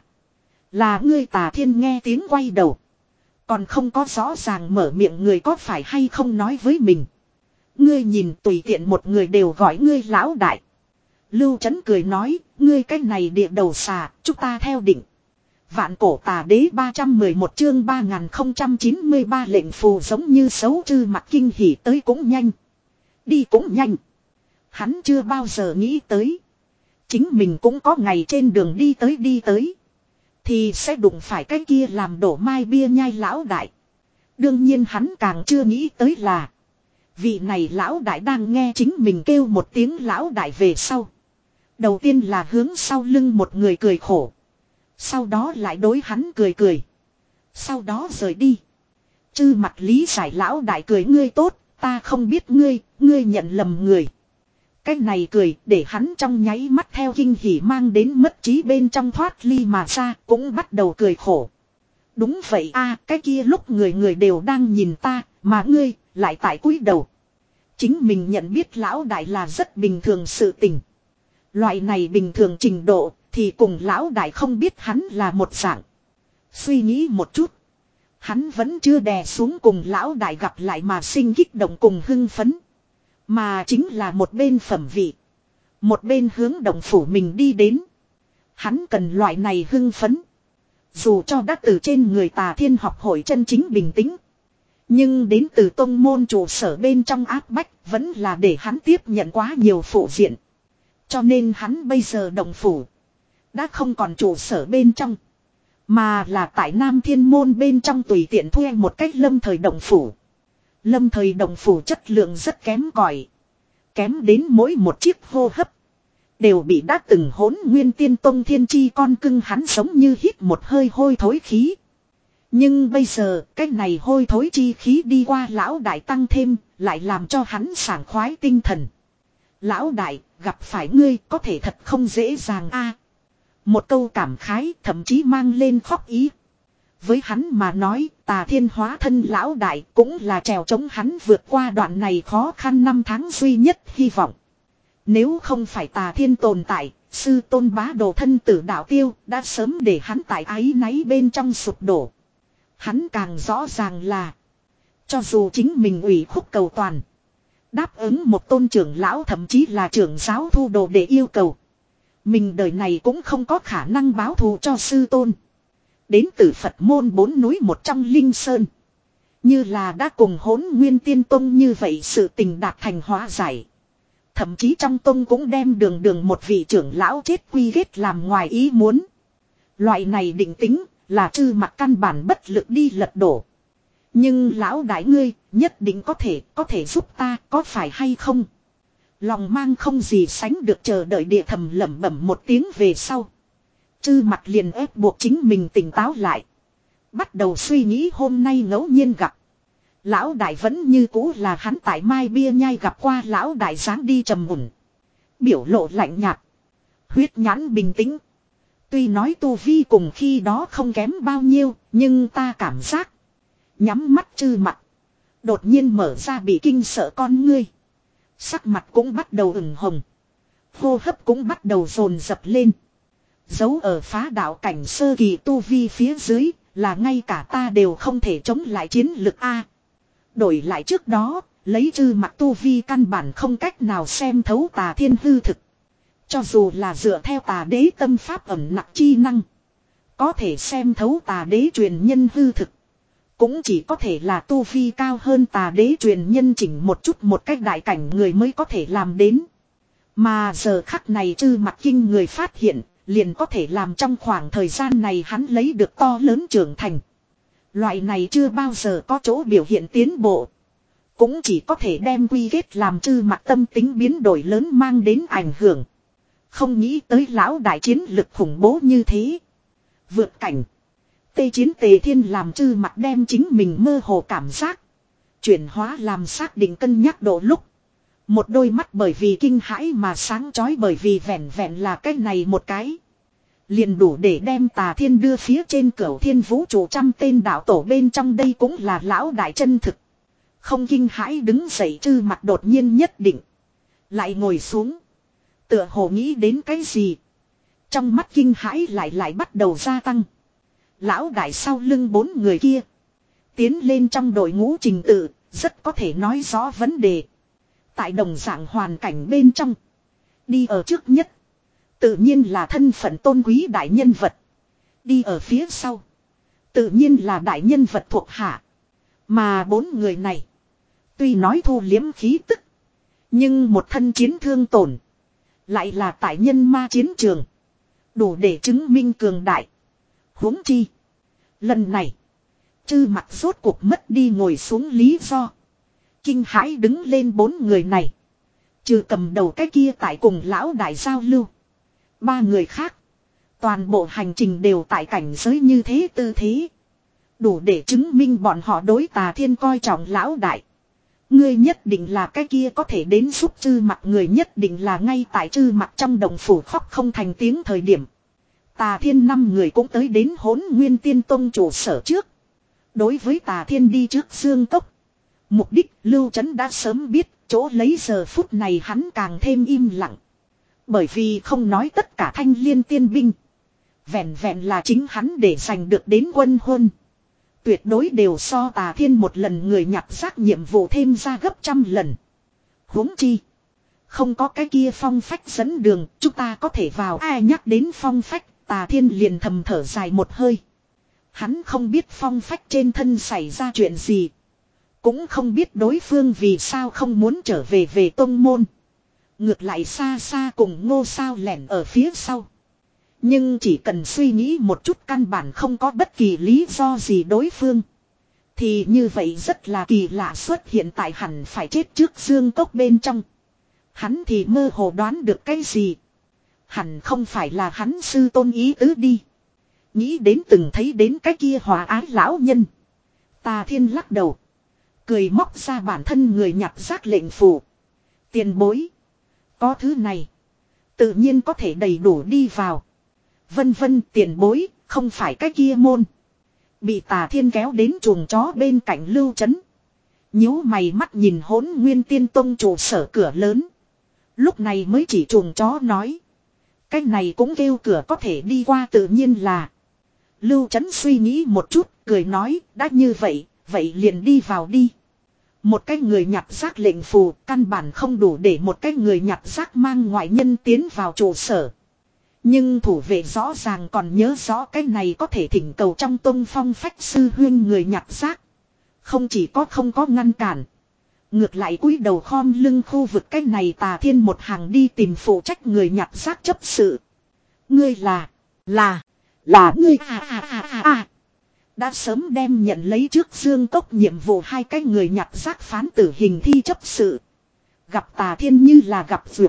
[SPEAKER 1] Là ngươi Tà Thiên nghe tiếng quay đầu. Còn không có rõ ràng mở miệng người có phải hay không nói với mình. Ngươi nhìn tùy tiện một người đều gọi ngươi lão đại. Lưu Trấn cười nói, ngươi cái này địa đầu xà, chúng ta theo định. Vạn cổ Tà Đế ba trăm mười một chương ba nghìn không trăm chín mươi ba lệnh phù giống như xấu chư mặt kinh hỉ tới cũng nhanh. Đi cũng nhanh. Hắn chưa bao giờ nghĩ tới. Chính mình cũng có ngày trên đường đi tới đi tới. Thì sẽ đụng phải cái kia làm đổ mai bia nhai lão đại. Đương nhiên hắn càng chưa nghĩ tới là. Vị này lão đại đang nghe chính mình kêu một tiếng lão đại về sau. Đầu tiên là hướng sau lưng một người cười khổ. Sau đó lại đối hắn cười cười. Sau đó rời đi. Chư mặt lý giải lão đại cười ngươi tốt. Ta không biết ngươi, ngươi nhận lầm người. Cái này cười để hắn trong nháy mắt theo kinh hỉ mang đến mất trí bên trong thoát ly mà ra, cũng bắt đầu cười khổ. Đúng vậy a, cái kia lúc người người đều đang nhìn ta, mà ngươi lại tại cúi đầu. Chính mình nhận biết lão đại là rất bình thường sự tình. Loại này bình thường trình độ thì cùng lão đại không biết hắn là một dạng. Suy nghĩ một chút, hắn vẫn chưa đè xuống cùng lão đại gặp lại mà sinh kích động cùng hưng phấn. Mà chính là một bên phẩm vị, một bên hướng động phủ mình đi đến. Hắn cần loại này hưng phấn. Dù cho đã từ trên người Tà Thiên học hội chân chính bình tĩnh, nhưng đến từ tông môn trụ sở bên trong áp bách vẫn là để hắn tiếp nhận quá nhiều phụ diện. Cho nên hắn bây giờ động phủ đã không còn trụ sở bên trong, mà là tại Nam Thiên môn bên trong tùy tiện thuê một cách lâm thời động phủ. Lâm thời động phủ chất lượng rất kém cỏi, kém đến mỗi một chiếc hô hấp đều bị đã từng hỗn nguyên tiên tông thiên chi con cưng hắn giống như hít một hơi hôi thối khí. Nhưng bây giờ cái này hôi thối chi khí đi qua lão đại tăng thêm, lại làm cho hắn sảng khoái tinh thần. Lão đại, gặp phải ngươi có thể thật không dễ dàng a. Một câu cảm khái thậm chí mang lên khóc ý. Với hắn mà nói, Tà Thiên hóa thân lão đại cũng là trèo chống hắn vượt qua đoạn này khó khăn năm tháng duy nhất hy vọng. Nếu không phải Tà Thiên tồn tại, sư tôn bá đồ thân tử đạo tiêu đã sớm để hắn tại áy náy bên trong sụp đổ. Hắn càng rõ ràng là, cho dù chính mình ủy khúc cầu toàn, đáp ứng một tôn trưởng lão thậm chí là trưởng giáo thu đồ để yêu cầu, mình đời này cũng không có khả năng báo thù cho sư tôn. Đến từ Phật môn bốn núi một trong Linh Sơn, như là đã cùng hỗn nguyên tiên tông như vậy sự tình đạt thành hóa giải. Thậm chí trong tông cũng đem đường đường một vị trưởng lão chết quy kết làm ngoài ý muốn. Loại này định tính là Trư Mặc căn bản bất lực đi lật đổ. Nhưng lão đại ngươi nhất định có thể, có thể giúp ta, có phải hay không? Lòng mang không gì sánh được chờ đợi địa thầm lẩm bẩm một tiếng về sau. Trư Mặc liền ép buộc chính mình tỉnh táo lại. Bắt đầu suy nghĩ hôm nay ngẫu nhiên gặp. Lão đại vẫn như cũ là hắn tại Mai Bia Nhai gặp qua lão đại dáng đi trầm mùn. Biểu lộ lạnh nhạt. Huyết nhãn bình tĩnh. Tuy nói tu vi cùng khi đó không kém bao nhiêu, nhưng ta cảm giác. Nhắm mắt Trư Mặc đột nhiên mở ra bị kinh sợ con ngươi. Sắc mặt cũng bắt đầu ửng hồng. Hô hấp cũng bắt đầu dồn dập lên. Giấu ở phá đạo cảnh sơ kỳ tu vi phía dưới, là ngay cả ta đều không thể chống lại chiến lực A. Đổi lại trước đó, lấy Trư Mặc tu vi căn bản không cách nào xem thấu Tà Thiên hư thực. Cho dù là dựa theo Tà Đế tâm pháp ẩn nặc chi năng, có thể xem thấu Tà Đế truyền nhân hư thực. Cũng chỉ có thể là tu vi cao hơn Tà Đế truyền nhân chỉnh một chút một cách đại cảnh người mới có thể làm đến. Mà giờ khắc này Trư Mặc kinh người phát hiện, liền có thể làm trong khoảng thời gian này hắn lấy được to lớn trưởng thành. Loại này chưa bao giờ có chỗ biểu hiện tiến bộ. Cũng chỉ có thể đem quy kết làm Trư Mặc tâm tính biến đổi lớn mang đến ảnh hưởng. Không nghĩ tới lão đại chiến lực khủng bố như thế. Vượt cảnh. Tê chiến Tề Thiên làm Trư Mặc đem chính mình mơ hồ cảm giác chuyển hóa làm xác định cân nhắc độ lúc. Một đôi mắt bởi vì kinh hãi mà sáng chói, bởi vì vẹn vẹn là cái này một cái. Liền đủ để đem Tà Thiên đưa phía trên cửu thiên vũ trụ trăm tên đạo tổ bên trong, đây cũng là lão đại chân thực. Không kinh hãi đứng dậy Trư Mặc đột nhiên nhất định. Lại ngồi xuống. Tựa hồ nghĩ đến cái gì. Trong mắt kinh hãi lại lại bắt đầu gia tăng. Lão đại sau lưng bốn người kia. Tiến lên trong đội ngũ trình tự, rất có thể nói rõ vấn đề. Tại đồng dạng hoàn cảnh bên trong. Đi ở trước nhất. Tự nhiên là thân phận tôn quý đại nhân vật. Đi ở phía sau. Tự nhiên là đại nhân vật thuộc hạ. Mà bốn người này. Tuy nói thu liếm khí tức. Nhưng một thân chiến thương tổn. Lại là tại nhân ma chiến trường. Đủ để chứng minh cường đại. Huống chi. Lần này. Trư Mặc rốt cuộc mất đi ngồi xuống lý do. Kinh hãi đứng lên bốn người này. Trừ cầm đầu cái kia tại cùng lão đại giao lưu. Ba người khác. Toàn bộ hành trình đều tại cảnh giới như thế tư thế. Đủ để chứng minh bọn họ đối Tà Thiên coi trọng lão đại. Ngươi nhất định là cái kia có thể đến giúp Trư Mặc người, nhất định là ngay tại Trư Mặc trong động phủ khóc không thành tiếng thời điểm. Tà Thiên năm người cũng tới đến Hỗn Nguyên Tiên Tông trụ sở trước. Đối với Tà Thiên đi trước Dương Cốc. Mục đích Lưu Trấn đã sớm biết, chỗ lấy giờ phút này hắn càng thêm im lặng. Bởi vì không nói tất cả Thanh Liên tiên binh. Vẹn vẹn là chính hắn để giành được đến quân hôn. Tuyệt đối đều so Tà Thiên một lần người nhặt rác nhiệm vụ thêm ra gấp trăm lần. Huống chi. Không có cái kia phong phách dẫn đường, chúng ta có thể vào. Ai nhắc đến phong phách, Tà Thiên liền thầm thở dài một hơi. Hắn không biết phong phách trên thân xảy ra chuyện gì. Cũng không biết đối phương vì sao không muốn trở về về tông môn. Ngược lại xa xa cùng Ngô Sao lẻn ở phía sau. Nhưng chỉ cần suy nghĩ một chút căn bản không có bất kỳ lý do gì đối phương. Thì như vậy rất là kỳ lạ, xuất hiện tại hẳn phải chết trước Dương Cốc bên trong. Hắn thì mơ hồ đoán được cái gì. Hẳn không phải là hắn sư tôn ý tứ đi. Nghĩ đến từng thấy đến cái kia hòa ái lão nhân. Tà Thiên lắc đầu. Cười móc ra bản thân người nhặt rác lệnh phù. Tiền bối. Có thứ này. Tự nhiên có thể đầy đủ đi vào. Vân vân, tiền bối, không phải cái kia môn. Bị Tà Thiên kéo đến chuồng chó bên cạnh Lưu Trấn. Nhíu mày mắt nhìn Hỗn Nguyên Tiên Tông trụ sở cửa lớn. Lúc này mới chỉ chuồng chó nói. Cái này cũng kêu cửa có thể đi qua, tự nhiên là. Lưu Trấn suy nghĩ một chút, cười nói, đã như vậy, vậy liền đi vào đi. Một cái người nhặt rác lệnh phù, căn bản không đủ để một cái người nhặt rác mang ngoại nhân tiến vào trụ sở. Nhưng thủ vệ rõ ràng còn nhớ rõ cái này có thể thỉnh cầu trong tông phong phách sư huyên người nhặt rác. Không chỉ có không có ngăn cản. Ngược lại cúi đầu khom lưng khu vực cái này Tà Thiên một hàng đi tìm phụ trách người nhặt rác chấp sự. Ngươi là, là, là ngươi à à à à à. Đã sớm đem nhận lấy trước Dương Cốc nhiệm vụ hai cái người nhặt rác phán tử hình thi chấp sự. Gặp Tà Thiên như là gặp vượt.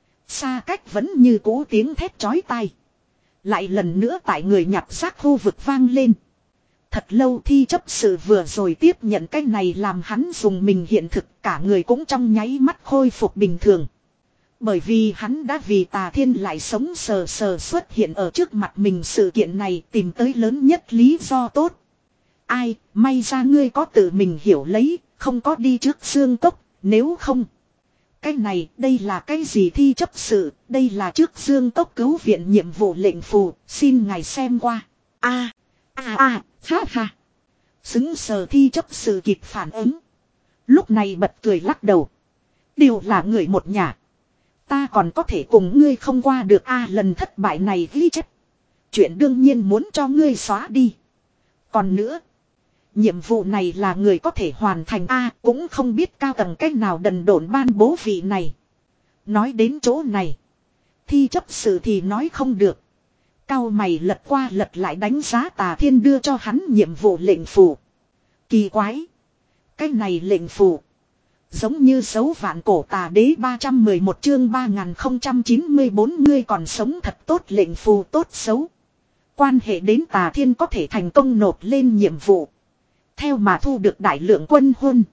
[SPEAKER 1] Xa cách vẫn như cũ tiếng thét chói tai. Lại lần nữa tại người nhặt rác khu vực vang lên. Thật lâu thi chấp sự vừa rồi tiếp nhận cái này làm hắn dùng mình hiện thực, cả người cũng trong nháy mắt khôi phục bình thường. Bởi vì hắn đã vì Tà Thiên lại sống sờ sờ xuất hiện ở trước mặt mình, sự kiện này tìm tới lớn nhất lý do tốt. Ai, may ra ngươi có tự mình hiểu lấy, không có đi trước Dương Cốc, nếu không. Cái này, đây là cái gì thi chấp sự, đây là trước Dương Cốc cứu viện nhiệm vụ lệnh phù, xin ngài xem qua. A a a, ha ha. Xứng sờ thi chấp sự kịp phản ứng. Lúc này bật cười lắc đầu. Đều là người một nhà. Ta còn có thể cùng ngươi không qua được a lần thất bại này ghi chép. Chuyện đương nhiên muốn cho ngươi xóa đi. Còn nữa. Nhiệm vụ này là người có thể hoàn thành a cũng không biết cao tầng cách nào đần độn ban bố vị này. Nói đến chỗ này. Thi chấp sự thì nói không được. Cao mày lật qua lật lại đánh giá Tà Thiên đưa cho hắn nhiệm vụ lệnh phù. Kỳ quái. Cái này lệnh phù. Giống như dấu vạn cổ tà đế ba trăm mười một chương ba nghìn không trăm chín mươi bốn ngươi còn sống thật tốt, lệnh phù tốt xấu. Quan hệ đến Tà Thiên có thể thành công nộp lên nhiệm vụ. Theo mà thu được đại lượng quân hôn.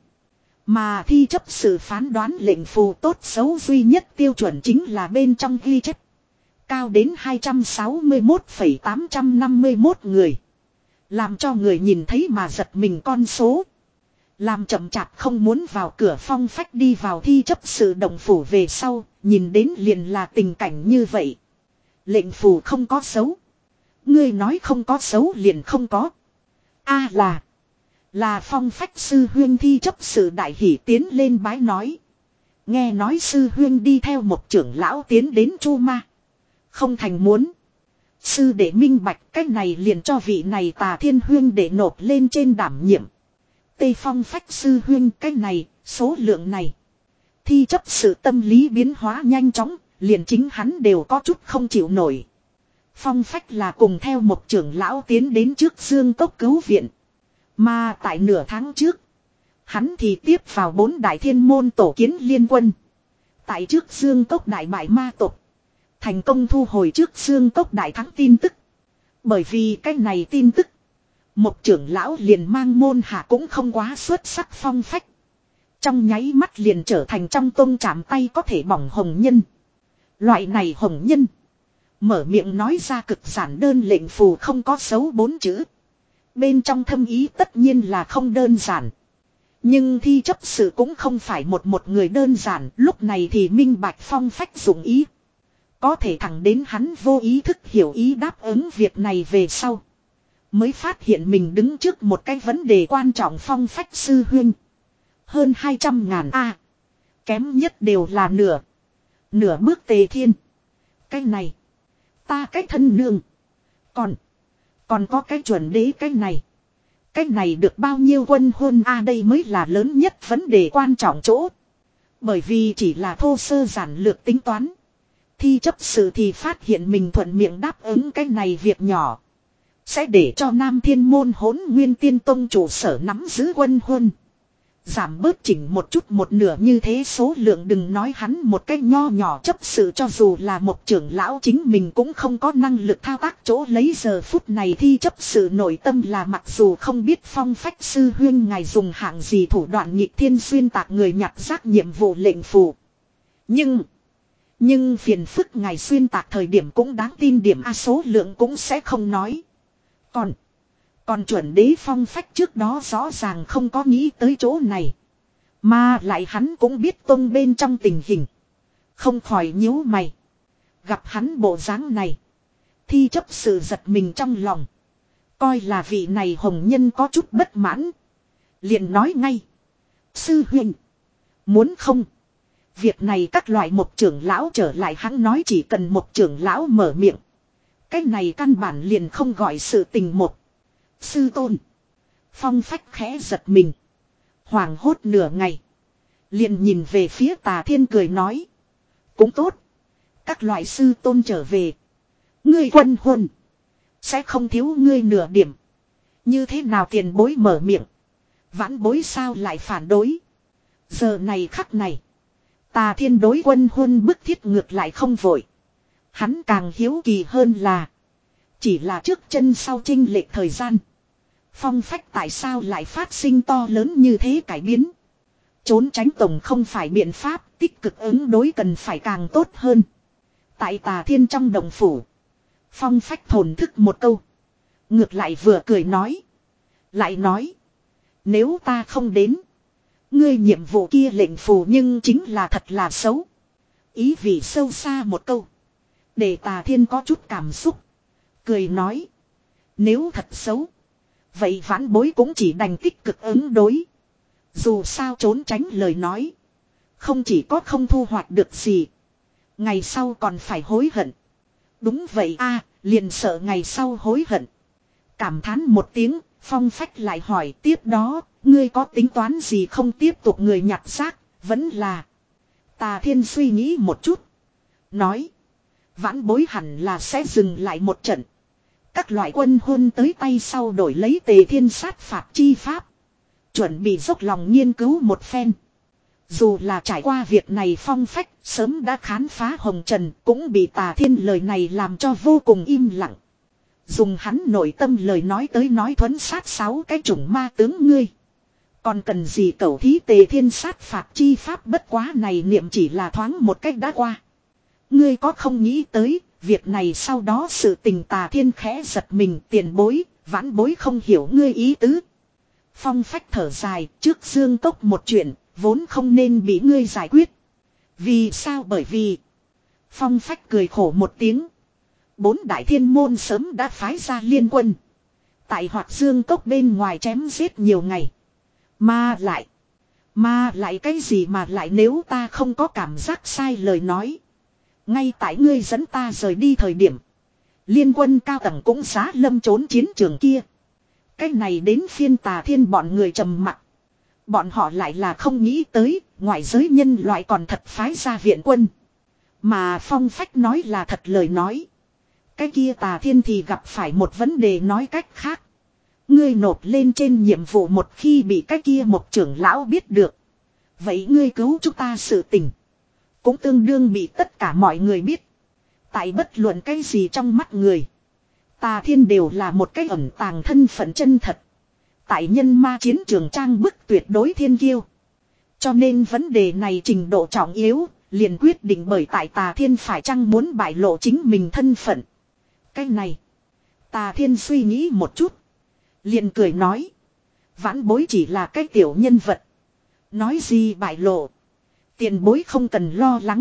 [SPEAKER 1] Mà thi chấp sự phán đoán lệnh phù tốt xấu duy nhất tiêu chuẩn chính là bên trong ghi chép. Cao đến hai trăm sáu mươi mốt phẩy tám trăm năm mươi mốt người. Làm cho người nhìn thấy mà giật mình con số. Làm chậm chạp không muốn vào cửa phong phách đi vào thi chấp sự động phủ về sau, nhìn đến liền là tình cảnh như vậy. Lệnh phù không có xấu. Ngươi nói không có xấu liền không có. A là. Là phong phách sư huyên thi chấp sự đại hỷ tiến lên bái nói. Nghe nói sư huyên đi theo một trưởng lão tiến đến Chu Ma. Không thành muốn. Sư đệ minh bạch cái này liền cho vị này Tà Thiên huyên để nộp lên trên đảm nhiệm. Tây phong phách sư huyên cái này, số lượng này. Thi chấp sự tâm lý biến hóa nhanh chóng, liền chính hắn đều có chút không chịu nổi. Phong phách là cùng theo một trưởng lão tiến đến trước Dương Cốc cứu viện. Mà tại nửa tháng trước, hắn thì tiếp vào bốn đại thiên môn tổ kiến liên quân. Tại trước Dương Cốc đại bại ma tộc, thành công thu hồi trước Dương Cốc đại thắng tin tức. Bởi vì cái này tin tức, một trưởng lão liền mang môn hạ cũng không quá xuất sắc phong phách. Trong nháy mắt liền trở thành trong tông chạm tay có thể bỏng hồng nhân. Loại này hồng nhân. Mở miệng nói ra cực giản đơn lệnh phù không có dấu bốn chữ. Bên trong thâm ý tất nhiên là không đơn giản. Nhưng thi chấp sự cũng không phải một một người đơn giản. Lúc này thì minh bạch phong phách dụng ý. Có thể thẳng đến hắn vô ý thức hiểu ý đáp ứng việc này về sau. Mới phát hiện mình đứng trước một cái vấn đề quan trọng. Phong phách sư huynh. Hơn hai trăm ngàn A. Kém nhất đều là nửa. Nửa bước Tề Thiên. Cái này. Ta cái thân nương. Còn. Còn có cái chuẩn đế cái này. Cái này được bao nhiêu quân hôn A, đây mới là lớn nhất vấn đề quan trọng chỗ. Bởi vì chỉ là thô sơ giản lược tính toán. Thi chấp sự thì phát hiện mình thuận miệng đáp ứng cái này việc nhỏ. Sẽ để cho Nam Thiên Môn Hỗn Nguyên Tiên Tông chủ sở nắm giữ quân hôn. Giảm bớt chỉnh một chút một nửa như thế số lượng, đừng nói hắn một cái nho nhỏ chấp sự, cho dù là một trưởng lão chính mình cũng không có năng lực thao tác chỗ lấy. Giờ phút này thi chấp sự nội tâm là mặc dù không biết phong phách sư huyên ngài dùng hạng gì thủ đoạn nghịch thiên xuyên tạc người nhặt rác nhiệm vụ lệnh phù. Nhưng, nhưng phiền phức ngài xuyên tạc thời điểm cũng đáng tin điểm A, số lượng cũng sẽ không nói. Còn... Còn chuẩn đế phong phách trước đó rõ ràng không có nghĩ tới chỗ này. Mà lại hắn cũng biết tông bên trong tình hình. Không khỏi nhíu mày. Gặp hắn bộ dáng này. Thi chấp sự giật mình trong lòng. Coi là vị này hồng nhân có chút bất mãn. Liền nói ngay. Sư huynh. Muốn không. Việc này các loại một trưởng lão trở lại, hắn nói chỉ cần một trưởng lão mở miệng. Cái này căn bản liền không gọi sự tình một. Sư tôn. Phong phách khẽ giật mình. Hoàng hốt nửa ngày. Liền nhìn về phía Tà Thiên cười nói. Cũng tốt. Các loại sư tôn trở về. Ngươi quân hồn. Sẽ không thiếu ngươi nửa điểm. Như thế nào tiền bối mở miệng. Vãn bối sao lại phản đối. Giờ này khắc này. Tà Thiên đối quân hồn bức thiết ngược lại không vội. Hắn càng hiếu kỳ hơn là. Chỉ là trước chân sau chênh lệch thời gian. Phong phách tại sao lại phát sinh to lớn như thế cải biến. Trốn tránh tổng không phải biện pháp, tích cực ứng đối cần phải càng tốt hơn. Tại Tà Thiên trong đồng phủ. Phong phách thổn thức một câu. Ngược lại vừa cười nói. Lại nói. Nếu ta không đến. Ngươi nhiệm vụ kia lệnh phù nhưng chính là thật là xấu. Ý vị sâu xa một câu. Để Tà Thiên có chút cảm xúc. Cười nói. Nếu thật xấu. Vậy vãn bối cũng chỉ đành tích cực ứng đối. Dù sao trốn tránh lời nói. Không chỉ có không thu hoạch được gì. Ngày sau còn phải hối hận. Đúng vậy a, liền sợ ngày sau hối hận. Cảm thán một tiếng, phong phách lại hỏi tiếp đó. Ngươi có tính toán gì không, tiếp tục người nhặt xác, vẫn là. Tà Thiên suy nghĩ một chút. Nói. Vãn bối hẳn là sẽ dừng lại một trận. Các loại quân hôn tới tay sau đổi lấy Tề Thiên sát phạt chi pháp. Chuẩn bị dốc lòng nghiên cứu một phen. Dù là trải qua việc này phong phách sớm đã khám phá hồng trần, cũng bị Tà Thiên lời này làm cho vô cùng im lặng. Dùng hắn nội tâm lời nói tới nói thuấn sát sáu cái chủng ma tướng ngươi. Còn cần gì cẩu thí Tề Thiên sát phạt chi pháp, bất quá này niệm chỉ là thoáng một cách đã qua. Ngươi có không nghĩ tới. Việc này sau đó sự tình. Tà Thiên khẽ giật mình, tiền bối, vãn bối không hiểu ngươi ý tứ. Phong phách thở dài, trước Dương Cốc một chuyện, vốn không nên bị ngươi giải quyết. Vì sao? Bởi vì. Phong phách cười khổ một tiếng. Bốn đại thiên môn sớm đã phái ra liên quân. Tại Hoạt Dương Cốc bên ngoài chém giết nhiều ngày. Mà lại. Mà lại cái gì mà lại, nếu ta không có cảm giác sai lời nói. Ngay tại ngươi dẫn ta rời đi thời điểm. Liên quân cao tầng cũng giá lâm trốn chiến trường kia. Cái này đến phiên Tà Thiên bọn người trầm mặc. Bọn họ lại là không nghĩ tới, ngoại giới nhân loại còn thật phái ra viện quân. Mà phong phách nói là thật lời nói. Cái kia Tà Thiên thì gặp phải một vấn đề, nói cách khác. Ngươi nộp lên trên nhiệm vụ một khi bị cái kia một trưởng lão biết được. Vậy ngươi cứu chúng ta sự tình. Cũng tương đương bị tất cả mọi người biết. Tại bất luận cái gì trong mắt người. Tà Thiên đều là một cái ẩn tàng thân phận chân thật. Tại nhân ma chiến trường trang bức tuyệt đối thiên kiêu. Cho nên vấn đề này trình độ trọng yếu, liền quyết định bởi tại Tà Thiên phải chăng muốn bại lộ chính mình thân phận. Cái này, Tà Thiên suy nghĩ một chút. Liền cười nói. Vãn bối chỉ là cái tiểu nhân vật. Nói gì bại lộ. Tiền bối không cần lo lắng.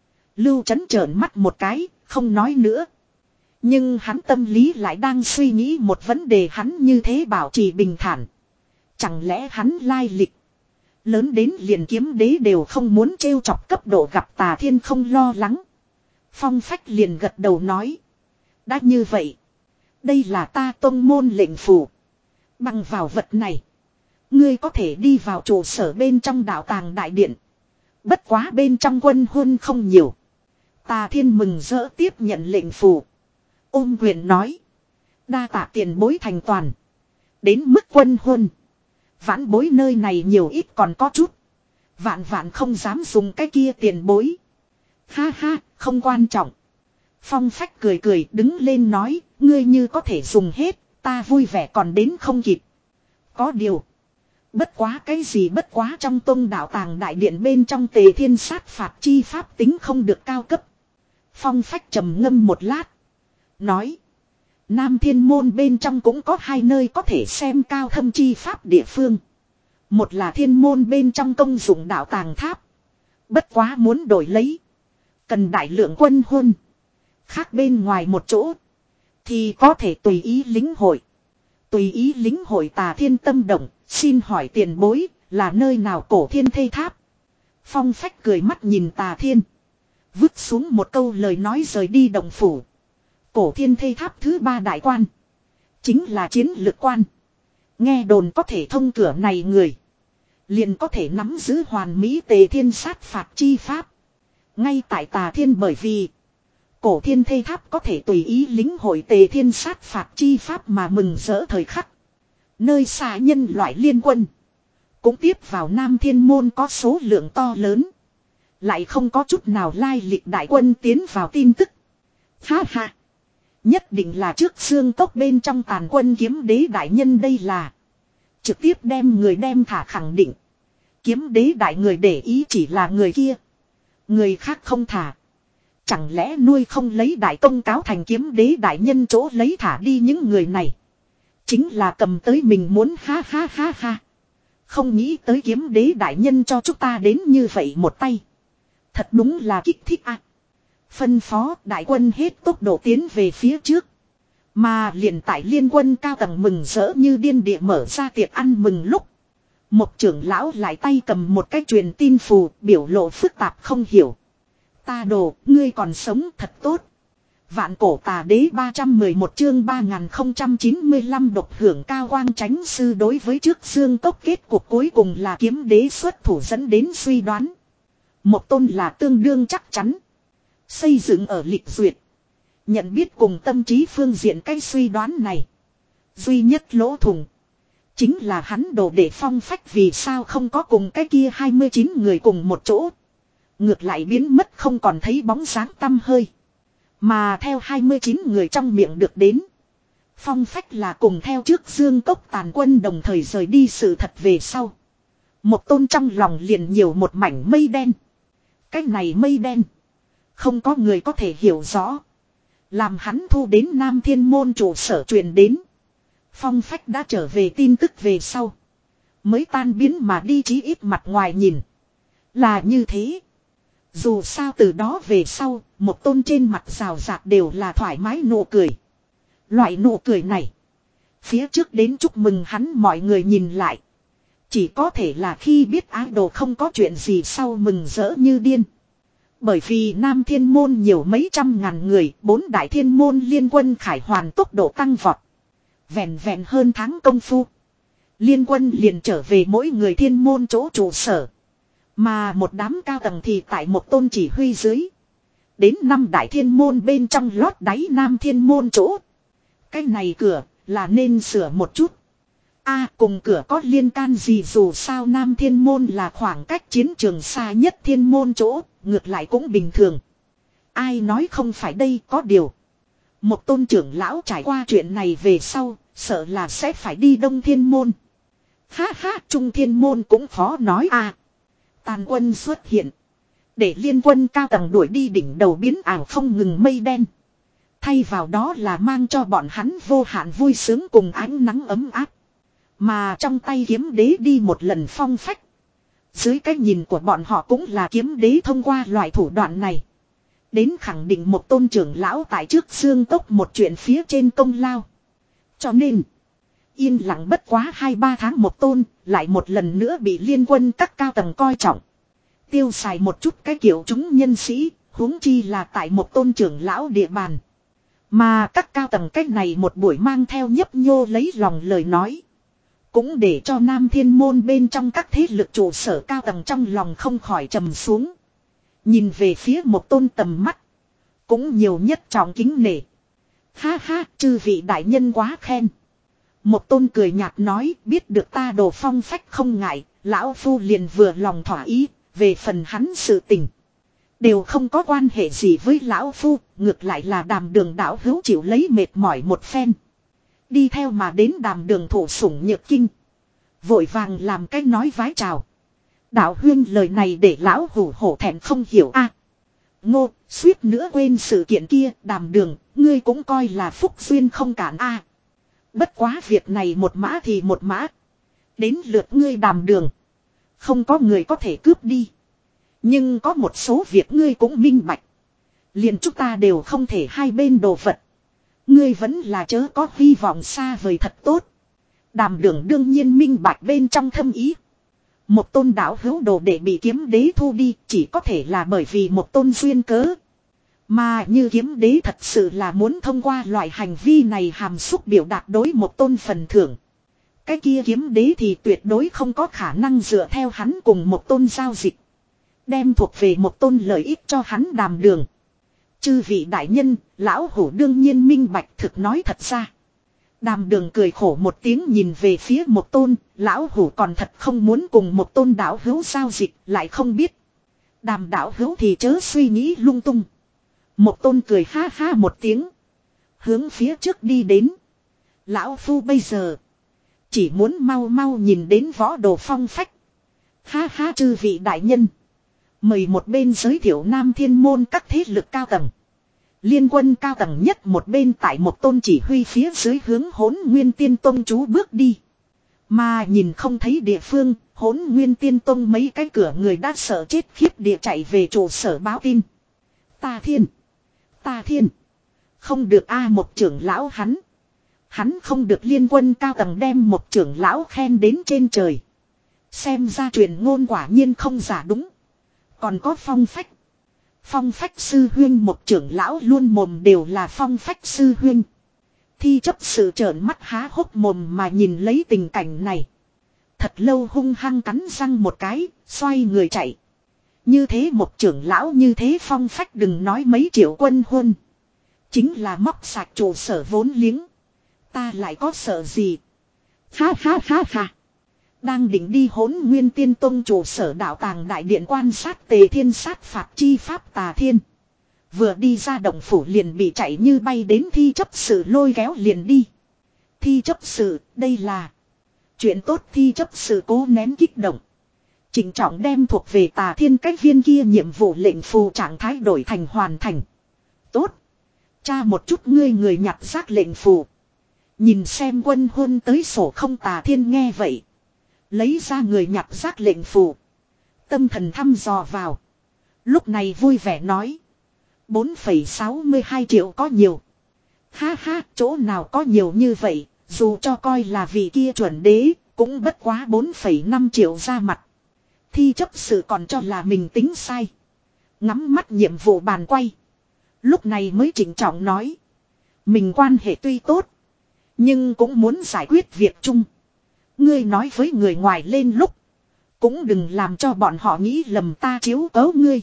[SPEAKER 1] Lưu Chấn trợn mắt một cái, không nói nữa. Nhưng hắn tâm lý lại đang suy nghĩ một vấn đề, hắn như thế bảo trì bình thản. Chẳng lẽ hắn lai lịch lớn đến liền kiếm đế đều không muốn trêu chọc cấp độ, gặp Tà Thiên không lo lắng. Phong Phách liền gật đầu nói. Đã như vậy. Đây là ta tông môn lệnh phù. Bằng vào vật này. Ngươi có thể đi vào trụ sở bên trong đạo tàng đại điện. Bất quá bên trong quân huân không nhiều. Tà Thiên mừng rỡ tiếp nhận lệnh phù. Ôm quyền nói. Đa tạ tiền bối thành toàn. Đến mức quân huân. Vãn bối nơi này nhiều ít còn có chút. Vạn vạn không dám dùng cái kia tiền bối. Ha ha, không quan trọng. Phong Phách cười cười đứng lên nói. Ngươi như có thể dùng hết, ta vui vẻ còn đến không kịp. Có điều. Bất quá cái gì bất quá, trong tông đạo tàng đại điện bên trong Tề Thiên sát phạt chi pháp tính không được cao cấp. Phong Phách trầm ngâm một lát. Nói. Nam Thiên môn bên trong cũng có hai nơi có thể xem cao thâm chi pháp địa phương. Một là Thiên môn bên trong công dụng đạo tàng tháp. Bất quá muốn đổi lấy. Cần đại lượng quân huân. Khác bên ngoài một chỗ. Thì có thể tùy ý lính hội. Tùy ý lính hội. Tà Thiên tâm động. Xin hỏi tiền bối là nơi nào Cổ Thiên Thây Tháp. Phong Phách cười mắt nhìn Tà Thiên. Vứt xuống một câu lời nói rời đi động phủ. Cổ Thiên Thây Tháp thứ ba đại quan. Chính là chiến lược quan. Nghe đồn có thể thông cửa này người. Liền có thể nắm giữ hoàn mỹ Tề Thiên sát phạt chi pháp. Ngay tại Tà Thiên bởi vì. Cổ Thiên Thây Tháp có thể tùy ý lính hội Tề Thiên sát phạt chi pháp mà mừng rỡ thời khắc. Nơi xa nhân loại liên quân. Cũng tiếp vào Nam Thiên môn có số lượng to lớn. Lại không có chút nào lai lịch đại quân tiến vào tin tức. Ha ha. Nhất định là trước xương cốc bên trong tàn quân kiếm đế đại nhân, đây là. Trực tiếp đem người đem thả, khẳng định. Kiếm đế đại người để ý chỉ là người kia. Người khác không thả. Chẳng lẽ nuôi không lấy đại công cáo thành kiếm đế đại nhân chỗ lấy thả đi những người này. Chính là cầm tới mình muốn, ha ha ha ha. Không nghĩ tới kiếm đế đại nhân cho chúng ta đến như vậy một tay. Thật đúng là kích thích à. Phân phó đại quân hết tốc độ tiến về phía trước. Mà liền tại liên quân cao tầng mừng rỡ như điên địa mở ra tiệc ăn mừng lúc. Một trưởng lão lại tay cầm một cái truyền tin phù, biểu lộ phức tạp không hiểu. Ta đồ, ngươi còn sống thật tốt. Vạn cổ tà đế ba trăm mười một chương ba nghìn không trăm chín mươi lăm độc hưởng cao quang tránh sư. Đối với trước xương cốc kết cuộc cuối cùng là kiếm đế xuất thủ dẫn đến suy đoán. Một tôn là tương đương chắc chắn. Xây dựng ở lịch duyệt. Nhận biết cùng tâm trí phương diện cái suy đoán này. Duy nhất lỗ thủng. Chính là hắn đồ để Phong Phách vì sao không có cùng cái kia hai mươi chín người cùng một chỗ. Ngược lại biến mất không còn thấy bóng dáng tăm hơi. Mà theo hai mươi chín người trong miệng được đến. Phong Phách là cùng theo trước Dương Cốc tàn quân đồng thời rời đi sự thật về sau. Một tôn trong lòng liền nhiều một mảnh mây đen. Cái này mây đen. Không có người có thể hiểu rõ. Làm hắn thu đến Nam Thiên môn trụ sở truyền đến. Phong Phách đã trở về tin tức về sau. Mới tan biến mà đi, chí ít mặt ngoài nhìn. Là như thế. Dù sao từ đó về sau, một tôn trên mặt rào rạc đều là thoải mái nụ cười. Loại nụ cười này. Phía trước đến chúc mừng hắn mọi người nhìn lại. Chỉ có thể là khi biết ái đồ không có chuyện gì sau mừng rỡ như điên. Bởi vì Nam Thiên môn nhiều mấy trăm ngàn người, bốn đại thiên môn liên quân khải hoàn tốc độ tăng vọt. Vẹn vẹn hơn tháng công phu. Liên quân liền trở về mỗi người thiên môn chỗ trụ sở. Mà một đám cao tầng thì tại một tôn chỉ huy dưới. Đến năm đại thiên môn bên trong lót đáy Nam Thiên môn chỗ. Cái này cửa là nên sửa một chút. A cùng cửa có liên can gì, dù sao Nam Thiên môn là khoảng cách chiến trường xa nhất thiên môn chỗ, ngược lại cũng bình thường. Ai nói không phải đây, có điều. Một tôn trưởng lão trải qua chuyện này về sau, sợ là sẽ phải đi Đông Thiên môn. Ha ha, Trung Thiên môn cũng khó nói à. Tàn quân xuất hiện. Để liên quân cao tầng đuổi đi đỉnh đầu biến ảo không ngừng mây đen. Thay vào đó là mang cho bọn hắn vô hạn vui sướng cùng ánh nắng ấm áp. Mà trong tay kiếm đế đi một lần phong phách. Dưới cái nhìn của bọn họ cũng là kiếm đế thông qua loại thủ đoạn này. Đến khẳng định một tôn trưởng lão tại trước xương tốc một chuyện phía trên công lao. Cho nên, yên lặng bất quá hai ba tháng một tôn, lại một lần nữa bị liên quân các cao tầng coi trọng. Tiêu xài một chút cái kiểu chúng nhân sĩ, huống chi là tại một tôn trưởng lão địa bàn. Mà các cao tầng cách này một buổi mang theo nhấp nhô lấy lòng lời nói. Cũng để cho Nam Thiên Môn bên trong các thế lực trụ sở cao tầng trong lòng không khỏi trầm xuống. Nhìn về phía một tôn tầm mắt. Cũng nhiều nhất trọng kính nể. Ha ha, chư vị đại nhân quá khen. Một tôn cười nhạt nói, biết được ta đồ phong phách không ngại, lão phu liền vừa lòng thỏa ý, về phần hắn sự tình. Đều không có quan hệ gì với lão phu, ngược lại là đàm đường đảo hữu chịu lấy mệt mỏi một phen. Đi theo mà đến đàm đường thủ sủng nhược kinh. Vội vàng làm cái nói vái chào. Đạo huyên lời này để lão hủ hổ thẹn không hiểu a. Ngô, suýt nữa quên sự kiện kia, đàm đường, ngươi cũng coi là phúc duyên không cản a. Bất quá việc này một mã thì một mã. Đến lượt ngươi đàm đường. Không có người có thể cướp đi. Nhưng có một số việc ngươi cũng minh bạch. Liền chúng ta đều không thể hai bên đồ vật. Ngươi vẫn là chớ có hy vọng xa vời thật tốt. Đàm đường đương nhiên minh bạch bên trong thâm ý. Một tôn đạo hữu đồ để bị kiếm đế thu đi chỉ có thể là bởi vì một tôn duyên cớ. Mà như kiếm đế thật sự là muốn thông qua loại hành vi này hàm xúc biểu đạt đối một tôn phần thưởng. Cái kia kiếm đế thì tuyệt đối không có khả năng dựa theo hắn cùng một tôn giao dịch. Đem thuộc về một tôn lợi ích cho hắn đàm đường. Chư vị đại nhân, lão hủ đương nhiên minh bạch thực nói thật ra. Đàm đường cười khổ một tiếng nhìn về phía một tôn, lão hủ còn thật không muốn cùng một tôn đạo hữu giao dịch, lại không biết. Đàm đạo hữu thì chớ suy nghĩ lung tung. Một tôn cười ha ha một tiếng. Hướng phía trước đi đến. Lão phu bây giờ. Chỉ muốn mau mau nhìn đến võ đồ phong phách. Ha ha chư vị đại nhân. Mời một bên giới thiệu Nam Thiên Môn các thế lực cao tầng. Liên quân cao tầng nhất một bên tại một tôn chỉ huy phía dưới hướng Hỗn Nguyên Tiên Tông chú bước đi. Mà nhìn không thấy địa phương, Hỗn Nguyên Tiên Tông mấy cái cửa người đã sợ chết khiếp địa chạy về trụ sở báo tin. Ta thiên! Ta thiên! Không được a một trưởng lão hắn. Hắn không được liên quân cao tầng đem một trưởng lão khen đến trên trời. Xem ra truyền ngôn quả nhiên không giả đúng. Còn có phong phách. Phong phách sư huyên một trưởng lão luôn mồm đều là phong phách sư huyên. Thi chấp sự trợn mắt há hốc mồm mà nhìn lấy tình cảnh này. Thật lâu hung hăng cắn răng một cái, xoay người chạy. Như thế một trưởng lão như thế phong phách đừng nói mấy triệu quân huân. Chính là móc sạch trụ sở vốn liếng. Ta lại có sợ gì? Ha ha ha ha. Đang định đi Hỗn Nguyên Tiên Tông trụ sở đạo tàng đại điện quan sát Tề Thiên sát phạt chi pháp Tà Thiên. Vừa đi ra động phủ liền bị chạy như bay đến thi chấp sự lôi kéo liền đi. Thi chấp sự, đây là chuyện tốt. Thi chấp sự cố nén kích động. Chỉnh trọng đem thuộc về Tà Thiên cách viên kia nhiệm vụ lệnh phù trạng thái đổi thành hoàn thành. Tốt. Tra một chút ngươi người nhặt rác lệnh phù. Nhìn xem quân hôn tới sổ không. Tà Thiên nghe vậy. Lấy ra người nhặt rác lệnh phù. Tâm thần thăm dò vào. Lúc này vui vẻ nói. bốn phẩy sáu mươi hai triệu có nhiều. Ha ha, chỗ nào có nhiều như vậy. Dù cho coi là vị kia chuẩn đế. Cũng bất quá bốn phẩy năm triệu ra mặt. Thi chấp sự còn cho là mình tính sai. Ngắm mắt nhiệm vụ bàn quay. Lúc này mới chỉnh trọng nói. Mình quan hệ tuy tốt. Nhưng cũng muốn giải quyết việc chung. Ngươi nói với người ngoài lên lúc. Cũng đừng làm cho bọn họ nghĩ lầm ta chiếu cố ngươi.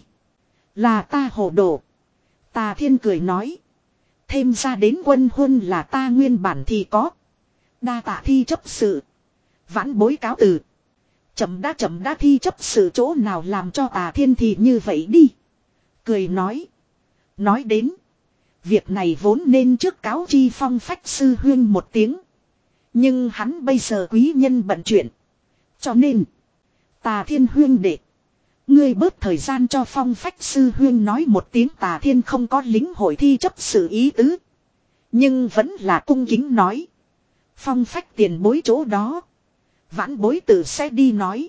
[SPEAKER 1] Là ta hồ đồ. Tà Thiên cười nói. Thêm ra đến quân huân là ta nguyên bản thì có. Đa tạ thi chấp sự. Vãn bối cáo từ. Chậm đã chậm đã thi chấp sự chỗ nào làm cho Tà Thiên thì như vậy đi. Cười nói. Nói đến. Việc này vốn nên trước cáo chi phong phách sư huyên một tiếng. Nhưng hắn bây giờ quý nhân bận chuyện. Cho nên. Tà Thiên huyên đệ. Ngươi bớt thời gian cho Phong Phách sư huyên nói một tiếng. Tà Thiên không có lính hội thi chấp sự ý tứ. Nhưng vẫn là cung kính nói. Phong Phách tiền bối chỗ đó. Vãn bối tự sẽ đi nói.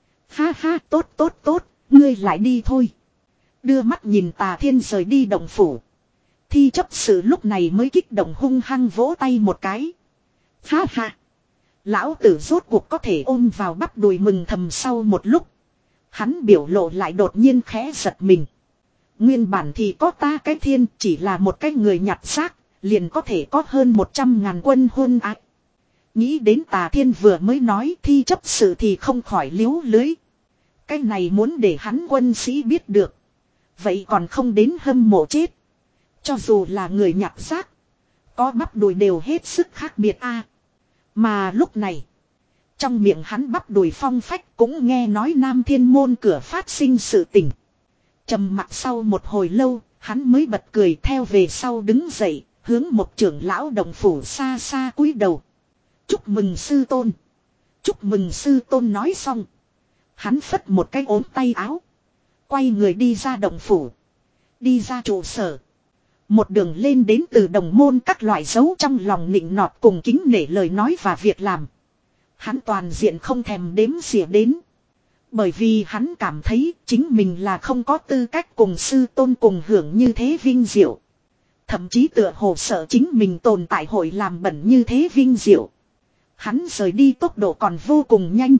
[SPEAKER 1] Ha ha, tốt tốt tốt, ngươi lại đi thôi. Đưa mắt nhìn Tà Thiên rời đi động phủ. Thi chấp sự lúc này mới kích động hung hăng vỗ tay một cái. Ha ha. Lão tử rốt cuộc có thể ôm vào bắp đùi mừng thầm. Sau một lúc. Hắn biểu lộ lại đột nhiên khẽ giật mình. Nguyên bản thì có ta cái thiên chỉ là một cái người nhặt xác. Liền có thể có hơn một trăm ngàn quân hôn ái. Nghĩ đến Tà Thiên vừa mới nói thi chấp sự thì không khỏi liếu lưới. Cái này muốn để hắn quân sĩ biết được. Vậy còn không đến hâm mộ chết. Cho dù là người nhặt xác. Có bắp đùi đều hết sức khác biệt a. Mà lúc này. Trong miệng hắn bắp đùi Phong Phách cũng nghe nói Nam Thiên môn cửa phát sinh sự tình. Trầm mặc sau một hồi lâu. Hắn mới bật cười theo về sau đứng dậy. Hướng một trưởng lão đồng phủ xa xa cúi đầu. Chúc mừng sư tôn. Chúc mừng sư tôn nói xong. Hắn phất một cái ốm tay áo. Quay người đi ra động phủ. Đi ra trụ sở. Một đường lên đến từ đồng môn các loại dấu trong lòng nịnh nọt cùng kính nể lời nói và việc làm. Hắn toàn diện không thèm đếm xỉa đến. Bởi vì hắn cảm thấy chính mình là không có tư cách cùng sư tôn cùng hưởng như thế vinh diệu. Thậm chí tựa hồ sợ chính mình tồn tại hội làm bẩn như thế vinh diệu. Hắn rời đi tốc độ còn vô cùng nhanh.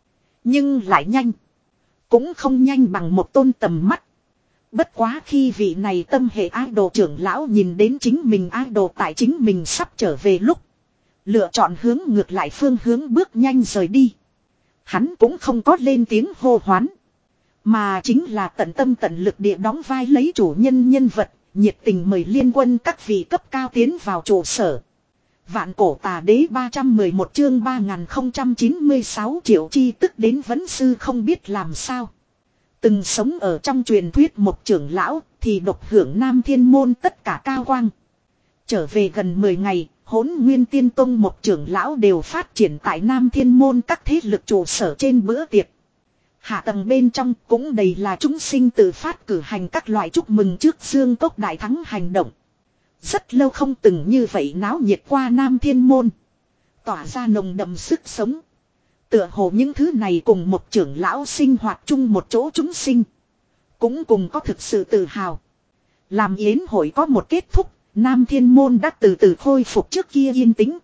[SPEAKER 1] Nhưng lại nhanh. Cũng không nhanh bằng một tôn tầm mắt. Bất quá khi vị này tâm hệ idol trưởng lão nhìn đến chính mình idol tại chính mình sắp trở về lúc. Lựa chọn hướng ngược lại phương hướng bước nhanh rời đi. Hắn cũng không có lên tiếng hô hoán. Mà chính là tận tâm tận lực địa đóng vai lấy chủ nhân nhân vật. Nhiệt tình mời liên quân các vị cấp cao tiến vào trụ sở. Vạn cổ tà đế ba trăm mười một chương ba nghìn không trăm chín mươi sáu triệu chi tức đến vấn sư không biết làm sao. Từng sống ở trong truyền thuyết một trưởng lão thì độc hưởng Nam Thiên môn tất cả cao quang. Trở về gần mười ngày, Hỗn Nguyên Tiên Tông một trưởng lão đều phát triển tại Nam Thiên môn các thế lực trụ sở trên bữa tiệc. Hạ tầng bên trong cũng đầy là chúng sinh tự phát cử hành các loại chúc mừng trước Dương Cốc đại thắng hành động. Rất lâu không từng như vậy náo nhiệt qua Nam Thiên môn. Tỏa ra nồng đậm sức sống. Tựa hồ những thứ này cùng một trưởng lão sinh hoạt chung một chỗ chúng sinh. Cũng cùng có thực sự tự hào. Làm yến hội có một kết thúc, Nam Thiên môn đã từ từ khôi phục trước kia yên tĩnh.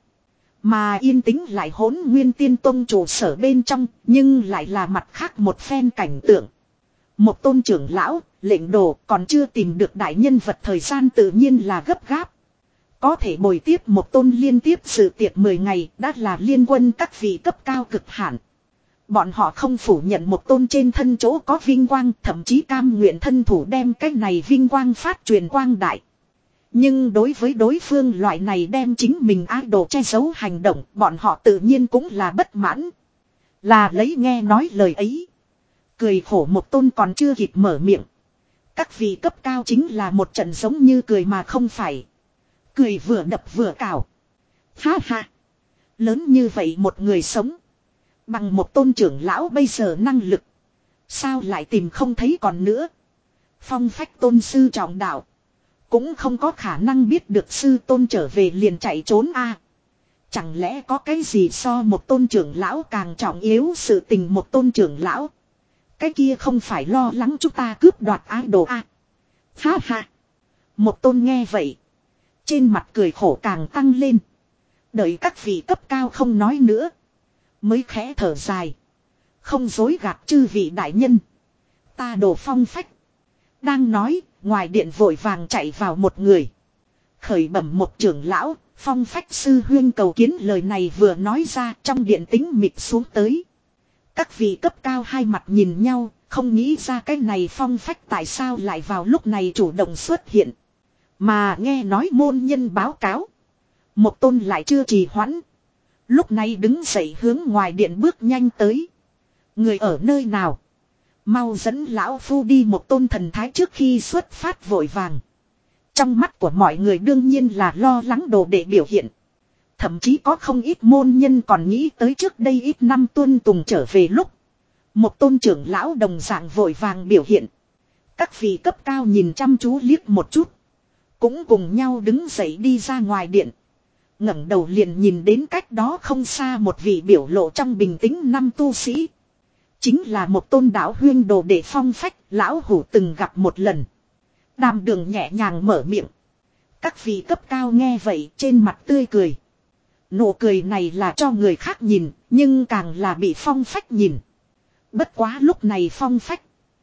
[SPEAKER 1] Mà yên tĩnh lại Hỗn Nguyên Tiên Tông trụ sở bên trong, nhưng lại là mặt khác một phen cảnh tượng. Một tôn trưởng lão, lệnh đồ còn chưa tìm được đại nhân vật thời gian tự nhiên là gấp gáp. Có thể bồi tiếp một tôn liên tiếp sự tiệc mười ngày đã là liên quân các vị cấp cao cực hạn. Bọn họ không phủ nhận một tôn trên thân chỗ có vinh quang, thậm chí cam nguyện thân thủ đem cái này vinh quang phát truyền quang đại. Nhưng đối với đối phương loại này đem chính mình idol che giấu hành động, bọn họ tự nhiên cũng là bất mãn. Là lấy nghe nói lời ấy. Cười khổ một tôn còn chưa kịp mở miệng. Các vị cấp cao chính là một trận giống như cười mà không phải. Cười vừa đập vừa cào. Ha ha. Lớn như vậy một người sống. Bằng một tôn trưởng lão bây giờ năng lực. Sao lại tìm không thấy còn nữa. Phong Phách tôn sư trọng đạo. Cũng không có khả năng biết được sư tôn trở về liền chạy trốn a. Chẳng lẽ có cái gì so một tôn trưởng lão càng trọng yếu sự tình một tôn trưởng lão. Cái kia không phải lo lắng chúng ta cướp đoạt idol a. Ha ha. Một tôn nghe vậy. Trên mặt cười khổ càng tăng lên. Đợi các vị cấp cao không nói nữa. Mới khẽ thở dài. Không dối gạt chư vị đại nhân. Ta đồ Phong Phách. Đang nói, ngoài điện vội vàng chạy vào một người. Khởi bẩm một trưởng lão, Phong Phách sư huyên cầu kiến lời này vừa nói ra trong điện tính mịt xuống tới. Các vị cấp cao hai mặt nhìn nhau, không nghĩ ra cái này Phong Phách tại sao lại vào lúc này chủ động xuất hiện. Mà nghe nói môn nhân báo cáo. Một tôn lại chưa trì hoãn. Lúc này đứng dậy hướng ngoài điện bước nhanh tới. Người ở nơi nào? Mau dẫn lão phu đi. Một tôn thần thái trước khi xuất phát vội vàng. Trong mắt của mọi người đương nhiên là lo lắng đồ để biểu hiện. Thậm chí có không ít môn nhân còn nghĩ tới trước đây ít năm tuân tùng trở về lúc. Một tôn trưởng lão đồng dạng vội vàng biểu hiện. Các vị cấp cao nhìn chăm chú liếc một chút. Cũng cùng nhau đứng dậy đi ra ngoài điện. Ngẩng đầu liền nhìn đến cách đó không xa một vị biểu lộ trong bình tĩnh năm tu sĩ. Chính là một tôn đạo huyên đồ đệ phong phách, lão hủ từng gặp một lần. Đàm Đường nhẹ nhàng mở miệng. Các vị cấp cao nghe vậy trên mặt tươi cười. Nụ cười này là cho người khác nhìn, nhưng càng là bị phong phách nhìn. Bất quá lúc này phong phách.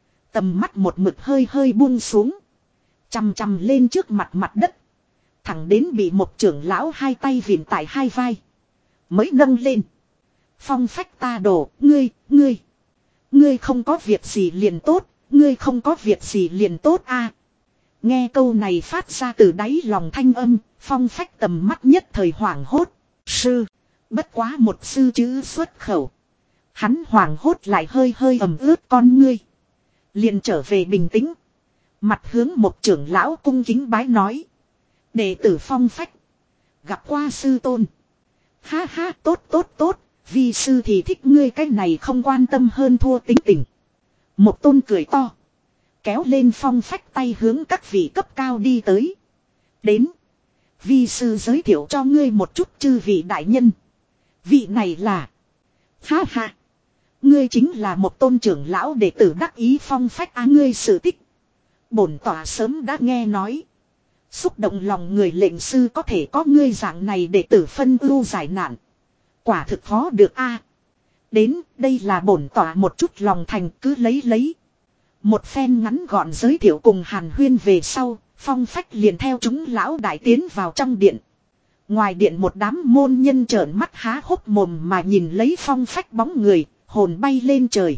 [SPEAKER 1] Tầm mắt một mực hơi hơi buông xuống. Chằm chằm lên trước mặt mặt đất. Thẳng đến bị một trưởng lão hai tay vịn tại hai vai. Mới nâng lên. Phong phách ta đổ, ngươi, ngươi. Ngươi không có việc gì liền tốt, ngươi không có việc gì liền tốt a. Nghe câu này phát ra từ đáy lòng thanh âm, phong phách tầm mắt nhất thời hoảng hốt. Sư, bất quá một sư chữ xuất khẩu. Hắn hoảng hốt lại hơi hơi ẩm ướt con ngươi. Liền trở về bình tĩnh. Mặt hướng một trưởng lão cung kính bái nói. Đệ tử phong phách. Gặp qua sư tôn. Ha ha tốt tốt tốt. Vi sư thì thích ngươi cái này không quan tâm hơn thua tính tình. Một tôn cười to. Kéo lên phong phách tay hướng các vị cấp cao đi tới. Đến. Vi sư giới thiệu cho ngươi một chút chư vị đại nhân. Vị này là. Ha ha. Ngươi chính là một tôn trưởng lão đệ tử đắc ý phong phách á ngươi sự tích. Bổn tỏa sớm đã nghe nói. Xúc động lòng người lệnh sư có thể có ngươi dạng này đệ tử phân ưu giải nạn. Quả thực khó được a. Đến đây là bổn tỏa một chút lòng thành cứ lấy lấy. Một phen ngắn gọn giới thiệu cùng hàn huyên về sau. Phong phách liền theo chúng lão đại tiến vào trong điện. Ngoài điện một đám môn nhân trợn mắt há hốc mồm mà nhìn lấy phong phách bóng người. Hồn bay lên trời.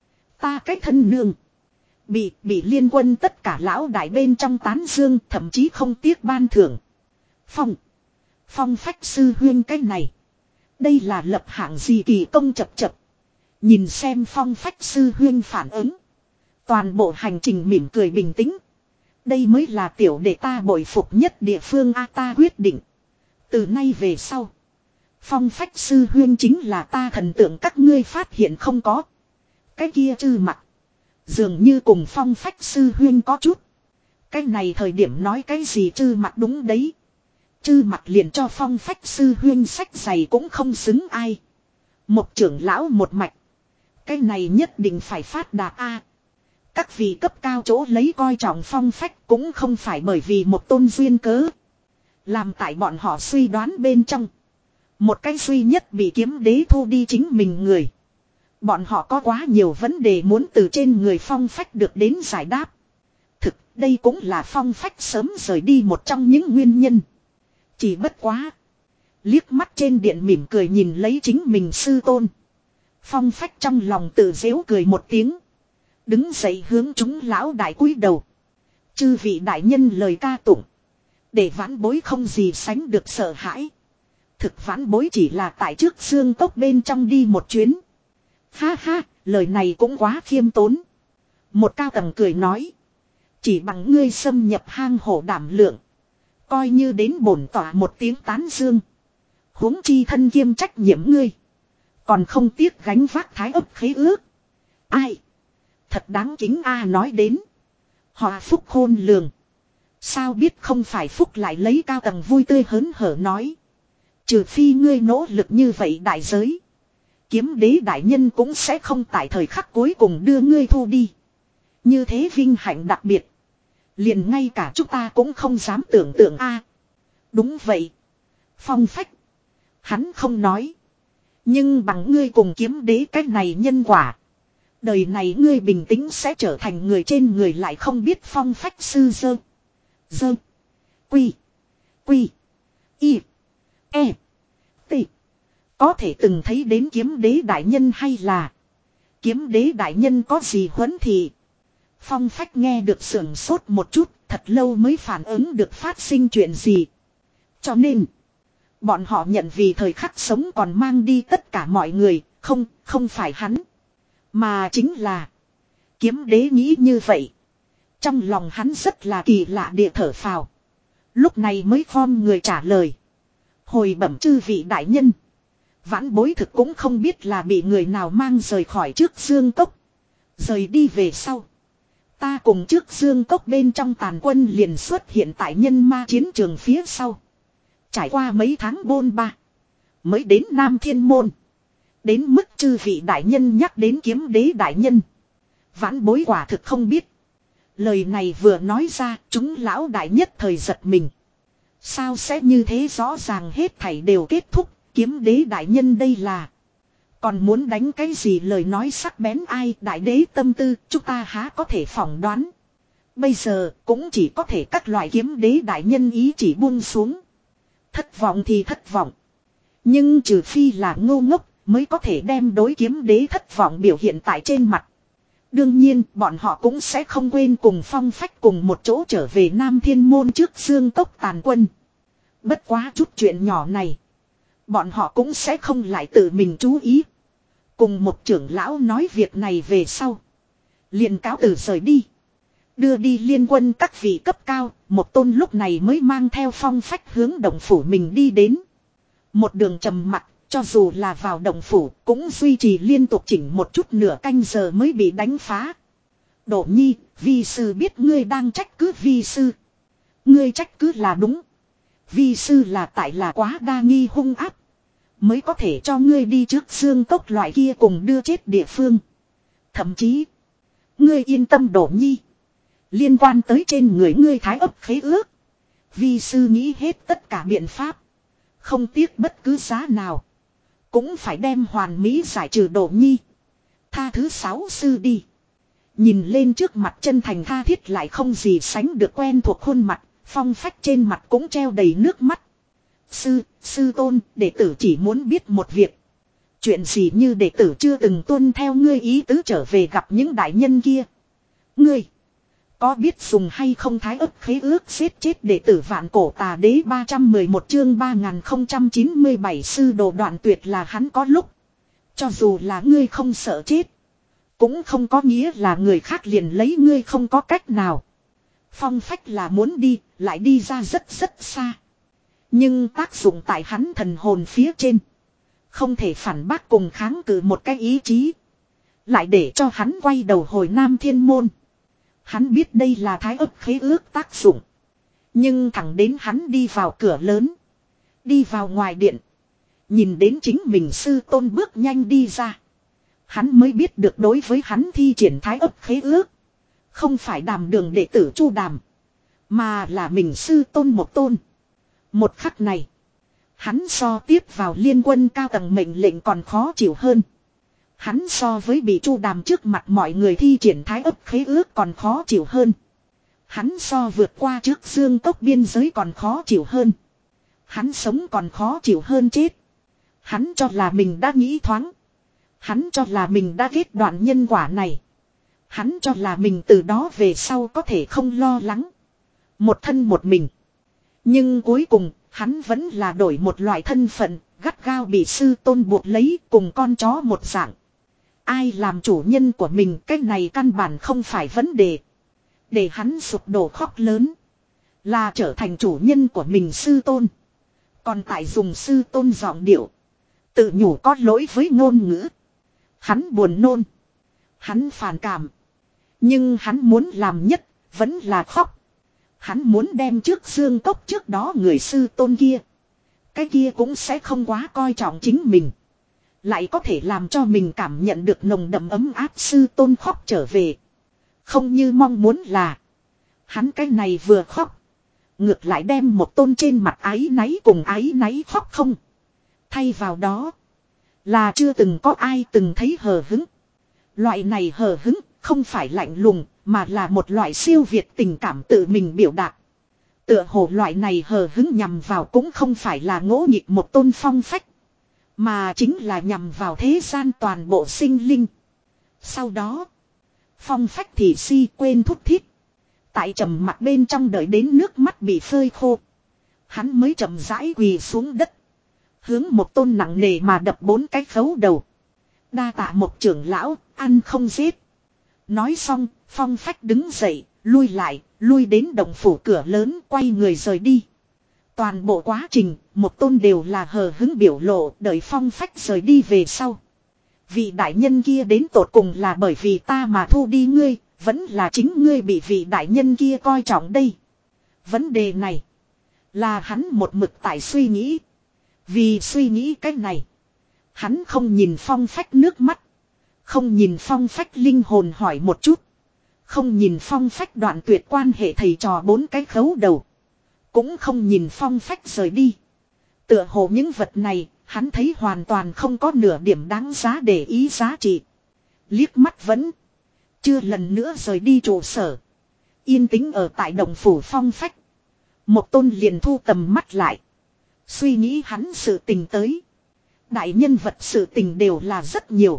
[SPEAKER 1] Ta cái thân nương. Bị, bị liên quân tất cả lão đại bên trong tán dương thậm chí không tiếc ban thưởng. Phong. Phong phách sư huyên cái này. Đây là lập hạng gì kỳ công chập chập. Nhìn xem phong phách sư huyên phản ứng. Toàn bộ hành trình mỉm cười bình tĩnh. Đây mới là tiểu đệ ta bội phục nhất địa phương a ta quyết định. Từ nay về sau. Phong phách sư huyên chính là ta thần tượng các ngươi phát hiện không có. Cái kia chư mặt. Dường như cùng phong phách sư huyên có chút. Cái này thời điểm nói cái gì chư mặt đúng đấy. Chư mặt liền cho phong phách sư huyên sách giày cũng không xứng ai. Một trưởng lão một mạch. Cái này nhất định phải phát đạt a. Các vị cấp cao chỗ lấy coi trọng phong phách cũng không phải bởi vì một tôn duyên cớ. Làm tại bọn họ suy đoán bên trong. Một cái duy nhất bị kiếm đế thu đi chính mình người. Bọn họ có quá nhiều vấn đề muốn từ trên người phong phách được đến giải đáp. Thực đây cũng là phong phách sớm rời đi một trong những nguyên nhân. Chỉ bất quá. Liếc mắt trên điện mỉm cười nhìn lấy chính mình sư tôn. Phong phách trong lòng tự dễu cười một tiếng. Đứng dậy hướng chúng lão đại cúi đầu. Chư vị đại nhân lời ca tụng. Để vãn bối không gì sánh được sợ hãi. Thực vãn bối chỉ là tại trước xương cốc bên trong đi một chuyến. Ha ha, lời này cũng quá khiêm tốn. Một cao tầng cười nói. Chỉ bằng ngươi xâm nhập hang hổ đảm lượng. Coi như đến bổn tỏa một tiếng tán dương. Huống chi thân kiêm trách nhiệm ngươi. Còn không tiếc gánh vác thái ấp khế ước. Ai? Thật đáng kính a nói đến. Họ phúc khôn lường. Sao biết không phải phúc lại lấy cao tầng vui tươi hớn hở nói. Trừ phi ngươi nỗ lực như vậy đại giới. Kiếm đế đại nhân cũng sẽ không tại thời khắc cuối cùng đưa ngươi thu đi. Như thế vinh hạnh đặc biệt. Liền ngay cả chúng ta cũng không dám tưởng tượng a. Đúng vậy. Phong phách. Hắn không nói. Nhưng bằng ngươi cùng kiếm đế cách này nhân quả. Đời này ngươi bình tĩnh sẽ trở thành người trên người lại không biết phong phách sư dơ. Dơ. Quy. Quy. Y. E. T. Có thể từng thấy đến kiếm đế đại nhân hay là. Kiếm đế đại nhân có gì huấn thì. Phong phách nghe được sưởng sốt một chút. Thật lâu mới phản ứng được phát sinh chuyện gì. Cho nên. Bọn họ nhận vì thời khắc sống còn mang đi tất cả mọi người. Không, không phải hắn. Mà chính là. Kiếm đế nghĩ như vậy. Trong lòng hắn rất là kỳ lạ địa thở phào. Lúc này mới khom người trả lời. Hồi bẩm chư vị đại nhân. Vãn bối thực cũng không biết là bị người nào mang rời khỏi trước dương cốc. Rời đi về sau. Ta cùng trước dương cốc bên trong tàn quân liền xuất hiện tại nhân ma chiến trường phía sau. Trải qua mấy tháng bôn ba. Mới đến Nam Thiên Môn. Đến mức chư vị đại nhân nhắc đến kiếm đế đại nhân. Vãn bối quả thực không biết. Lời này vừa nói ra, chúng lão đại nhất thời giật mình. Sao sẽ như thế, rõ ràng hết thảy đều kết thúc, kiếm đế đại nhân đây là. Còn muốn đánh cái gì lời nói sắc bén ai, đại đế tâm tư, chúng ta há có thể phỏng đoán. Bây giờ, cũng chỉ có thể các loại kiếm đế đại nhân ý chỉ buông xuống. Thất vọng thì thất vọng. Nhưng trừ phi là ngu ngốc, mới có thể đem đối kiếm đế thất vọng biểu hiện tại trên mặt. Đương nhiên, bọn họ cũng sẽ không quên cùng Phong Phách cùng một chỗ trở về Nam Thiên Môn trước dương cốc tàn quân. Bất quá chút chuyện nhỏ này. Bọn họ cũng sẽ không lại tự mình chú ý. Cùng một trưởng lão nói việc này về sau. Liền cáo từ rời đi. Đưa đi liên quân các vị cấp cao, một tôn lúc này mới mang theo Phong Phách hướng động phủ mình đi đến. Một đường trầm mặc, cho dù là vào động phủ, cũng duy trì liên tục chỉnh một chút nửa canh giờ mới bị đánh phá. Đỗ Nhi, vi sư biết ngươi đang trách cứ vi sư. Ngươi trách cứ là đúng. Vi sư là tại là quá đa nghi hung ác. Mới có thể cho ngươi đi trước dương cốc loại kia cùng đưa chết địa phương. Thậm chí, ngươi yên tâm Đỗ Nhi. Liên quan tới trên người ngươi thái ấp khế ước. Vi sư nghĩ hết tất cả biện pháp. Không tiếc bất cứ giá nào. Cũng phải đem hoàn mỹ giải trừ Đỗ Nhi. Tha thứ sáu sư đi. Nhìn lên trước mặt chân thành tha thiết lại không gì sánh được quen thuộc khuôn mặt. Phong Phách trên mặt cũng treo đầy nước mắt. Sư, sư tôn, đệ tử chỉ muốn biết một việc. Chuyện gì như đệ tử chưa từng tuân theo ngươi ý tứ trở về gặp những đại nhân kia. Ngươi có biết dùng hay không thái ức khế ước giết chết đệ tử vạn cổ tà đế ba trăm mười một chương ba nghìn không trăm chín mươi bảy sư đồ đoạn tuyệt là hắn có lúc. Cho dù là ngươi không sợ chết. Cũng không có nghĩa là người khác liền lấy ngươi không có cách nào. Phong Phách là muốn đi, lại đi ra rất rất xa. Nhưng tác dụng tại hắn thần hồn phía trên. Không thể phản bác cùng kháng cự một cái ý chí. Lại để cho hắn quay đầu hồi Nam Thiên Môn. Hắn biết đây là thái ức khế ước tác dụng. Nhưng thẳng đến hắn đi vào cửa lớn. Đi vào ngoài điện. Nhìn đến chính mình sư tôn bước nhanh đi ra. Hắn mới biết được đối với hắn thi triển thái ức khế ước. Không phải Đàm Đường đệ tử Chu Đàm. Mà là mình sư tôn một tôn. Một khắc này. Hắn so tiếp vào liên quân cao tầng mệnh lệnh còn khó chịu hơn. Hắn so với bị Chu Đàm trước mặt mọi người thi triển thái ức khế ước còn khó chịu hơn. Hắn so vượt qua trước dương cốc biên giới còn khó chịu hơn. Hắn sống còn khó chịu hơn chết. Hắn cho là mình đã nghĩ thoáng. Hắn cho là mình đã kết đoạn nhân quả này. Hắn cho là mình từ đó về sau có thể không lo lắng. Một thân một mình. Nhưng cuối cùng, hắn vẫn là đổi một loại thân phận, gắt gao bị sư tôn buộc lấy cùng con chó một dạng. Ai làm chủ nhân của mình, cái này căn bản không phải vấn đề. Để hắn sụp đổ khóc lớn. Là trở thành chủ nhân của mình sư tôn. Còn tại dùng sư tôn giọng điệu. Tự nhủ có lỗi với ngôn ngữ. Hắn buồn nôn. Hắn phản cảm. Nhưng hắn muốn làm nhất, vẫn là khóc. Hắn muốn đem trước dương cốc trước đó người sư tôn kia. Cái kia cũng sẽ không quá coi trọng chính mình. Lại có thể làm cho mình cảm nhận được nồng đậm ấm áp sư tôn khóc trở về. Không như mong muốn là. Hắn cái này vừa khóc. Ngược lại đem một tôn trên mặt áy náy cùng áy náy khóc không. Thay vào đó. Là chưa từng có ai từng thấy hờ hứng. Loại này hờ hứng không phải lạnh lùng. Mà là một loại siêu việt tình cảm tự mình biểu đạt. Tựa hồ loại này hờ hứng nhằm vào cũng không phải là ngỗ nghịch một tôn Phong Phách. Mà chính là nhằm vào thế gian toàn bộ sinh linh. Sau đó. Phong Phách thì si quên thúc thiết. Tại trầm mặt bên trong đợi đến nước mắt bị phơi khô. Hắn mới chậm rãi quỳ xuống đất. Hướng một tôn nặng nề mà đập bốn cái khấu đầu. Đa tạ một trưởng lão, ăn không giết. Nói xong, Phong Phách đứng dậy, lui lại, lui đến động phủ cửa lớn, quay người rời đi. Toàn bộ quá trình, một tôn đều là hờ hứng biểu lộ, đợi Phong Phách rời đi về sau. Vị đại nhân kia đến tột cùng là bởi vì ta mà thu đi ngươi, vẫn là chính ngươi bị vị đại nhân kia coi trọng đây. Vấn đề này, là hắn một mực tại suy nghĩ. Vì suy nghĩ cái này, hắn không nhìn Phong Phách nước mắt. Không nhìn Phong Phách linh hồn hỏi một chút. Không nhìn Phong Phách đoạn tuyệt quan hệ thầy trò bốn cái khấu đầu. Cũng không nhìn Phong Phách rời đi. Tựa hồ những vật này, hắn thấy hoàn toàn không có nửa điểm đáng giá để ý giá trị. Liếc mắt vẫn chưa lần nữa rời đi trụ sở. Yên tĩnh ở tại đồng phủ Phong Phách. Một tôn liền thu tầm mắt lại. Suy nghĩ hắn sự tình tới. Đại nhân vật sự tình đều là rất nhiều.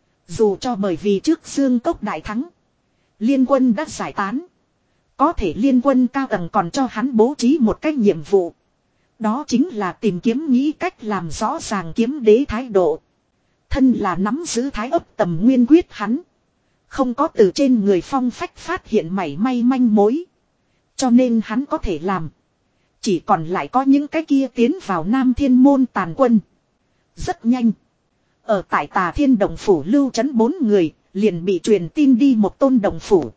[SPEAKER 1] Dù cho bởi vì trước Dương Cốc đại thắng, liên quân đã giải tán. Có thể liên quân cao tầng còn cho hắn bố trí một cách nhiệm vụ. Đó chính là tìm kiếm nghĩ cách làm rõ ràng kiếm đế thái độ. Thân là nắm giữ thái ấp tầm nguyên quyết hắn. Không có từ trên người Phong Phách phát hiện mảy may manh mối. Cho nên hắn có thể làm. Chỉ còn lại có những cái kia tiến vào Nam Thiên Môn tàn quân. Rất nhanh. Ở tại Tà Thiên Đồng Phủ lưu trấn bốn người, liền bị truyền tin đi một tôn đồng phủ.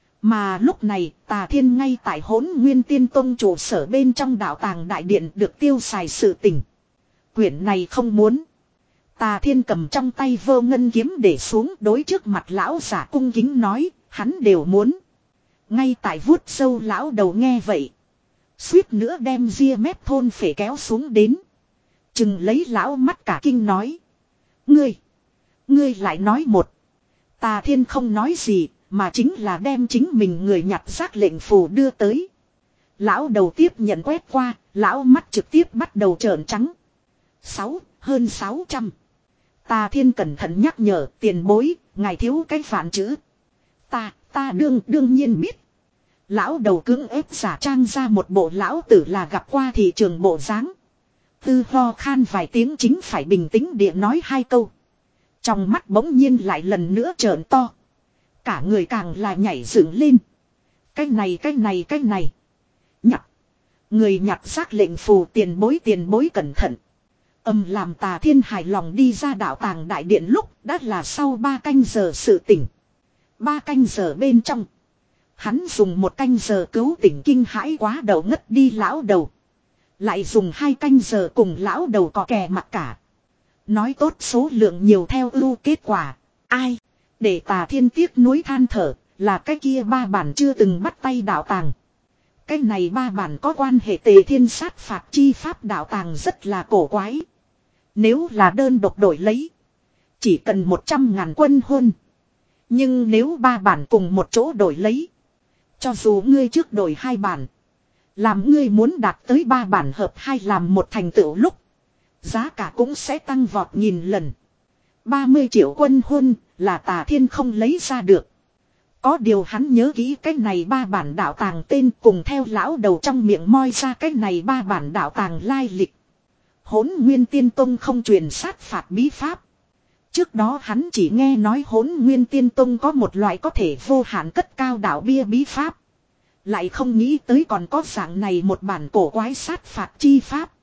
[SPEAKER 1] Mà lúc này, Tà Thiên ngay tại Hỗn Nguyên Tiên Tông trụ sở bên trong đạo tàng đại điện được tiêu xài sự tình. Quyển này không muốn. Tà Thiên cầm trong tay Vô Ngân kiếm để xuống đối trước mặt lão giả cung kính nói, hắn đều muốn. Ngay tại vuốt sâu lão đầu nghe vậy. Suýt nữa đem ria mép thôn phể kéo xuống đến. Chừng lấy lão mắt cả kinh nói. Ngươi, ngươi lại nói một. Tà Thiên không nói gì, mà chính là đem chính mình người nhặt rác lệnh phù đưa tới. Lão đầu tiếp nhận quét qua, lão mắt trực tiếp bắt đầu trợn trắng. Sáu, hơn sáu trăm. Tà Thiên cẩn thận nhắc nhở tiền bối, ngài thiếu cái phản chữ. Ta, ta đương, đương nhiên biết. Lão đầu cưỡng ép giả trang ra một bộ lão tử là gặp qua thị trường bộ dáng. Tư ho khan vài tiếng chính phải bình tĩnh địa nói hai câu. Trong mắt bỗng nhiên lại lần nữa trợn to. Cả người càng là nhảy dựng lên. Cái này cái này cái này. Nhặt. Người nhặt xác lệnh phù tiền bối tiền bối cẩn thận. Âm làm Tà Thiên hài lòng đi ra đạo tàng đại điện lúc đã là sau ba canh giờ sự tỉnh. Ba canh giờ bên trong. Hắn dùng một canh giờ cứu tỉnh kinh hãi quá đầu ngất đi lão đầu. Lại dùng hai canh giờ cùng lão đầu có kè mặt cả. Nói tốt số lượng nhiều theo ưu kết quả. Ai? Để Tà Thiên tiếc nuối than thở. Là cái kia ba bản chưa từng bắt tay đạo tàng. Cái này ba bản có quan hệ Tề Thiên sát phạt chi pháp đạo tàng rất là cổ quái. Nếu là đơn độc đổi lấy. Chỉ cần một trăm ngàn quân hôn. Nhưng nếu ba bản cùng một chỗ đổi lấy. Cho dù ngươi trước đổi hai bản. Làm ngươi muốn đạt tới ba bản hợp hai làm một thành tựu lúc. Giá cả cũng sẽ tăng vọt nghìn lần. ba mươi triệu quân hôn là Tà Thiên không lấy ra được. Có điều hắn nhớ kỹ cái này ba bản đạo tàng tên cùng theo lão đầu trong miệng moi ra cái này ba bản đạo tàng lai lịch. Hỗn Nguyên Tiên Tông không truyền sát phạt bí pháp. Trước đó hắn chỉ nghe nói Hỗn Nguyên Tiên Tông có một loại có thể vô hạn cất cao đạo bia bí pháp. Lại không nghĩ tới còn có dạng này một bản cổ quái sát phạt chi pháp.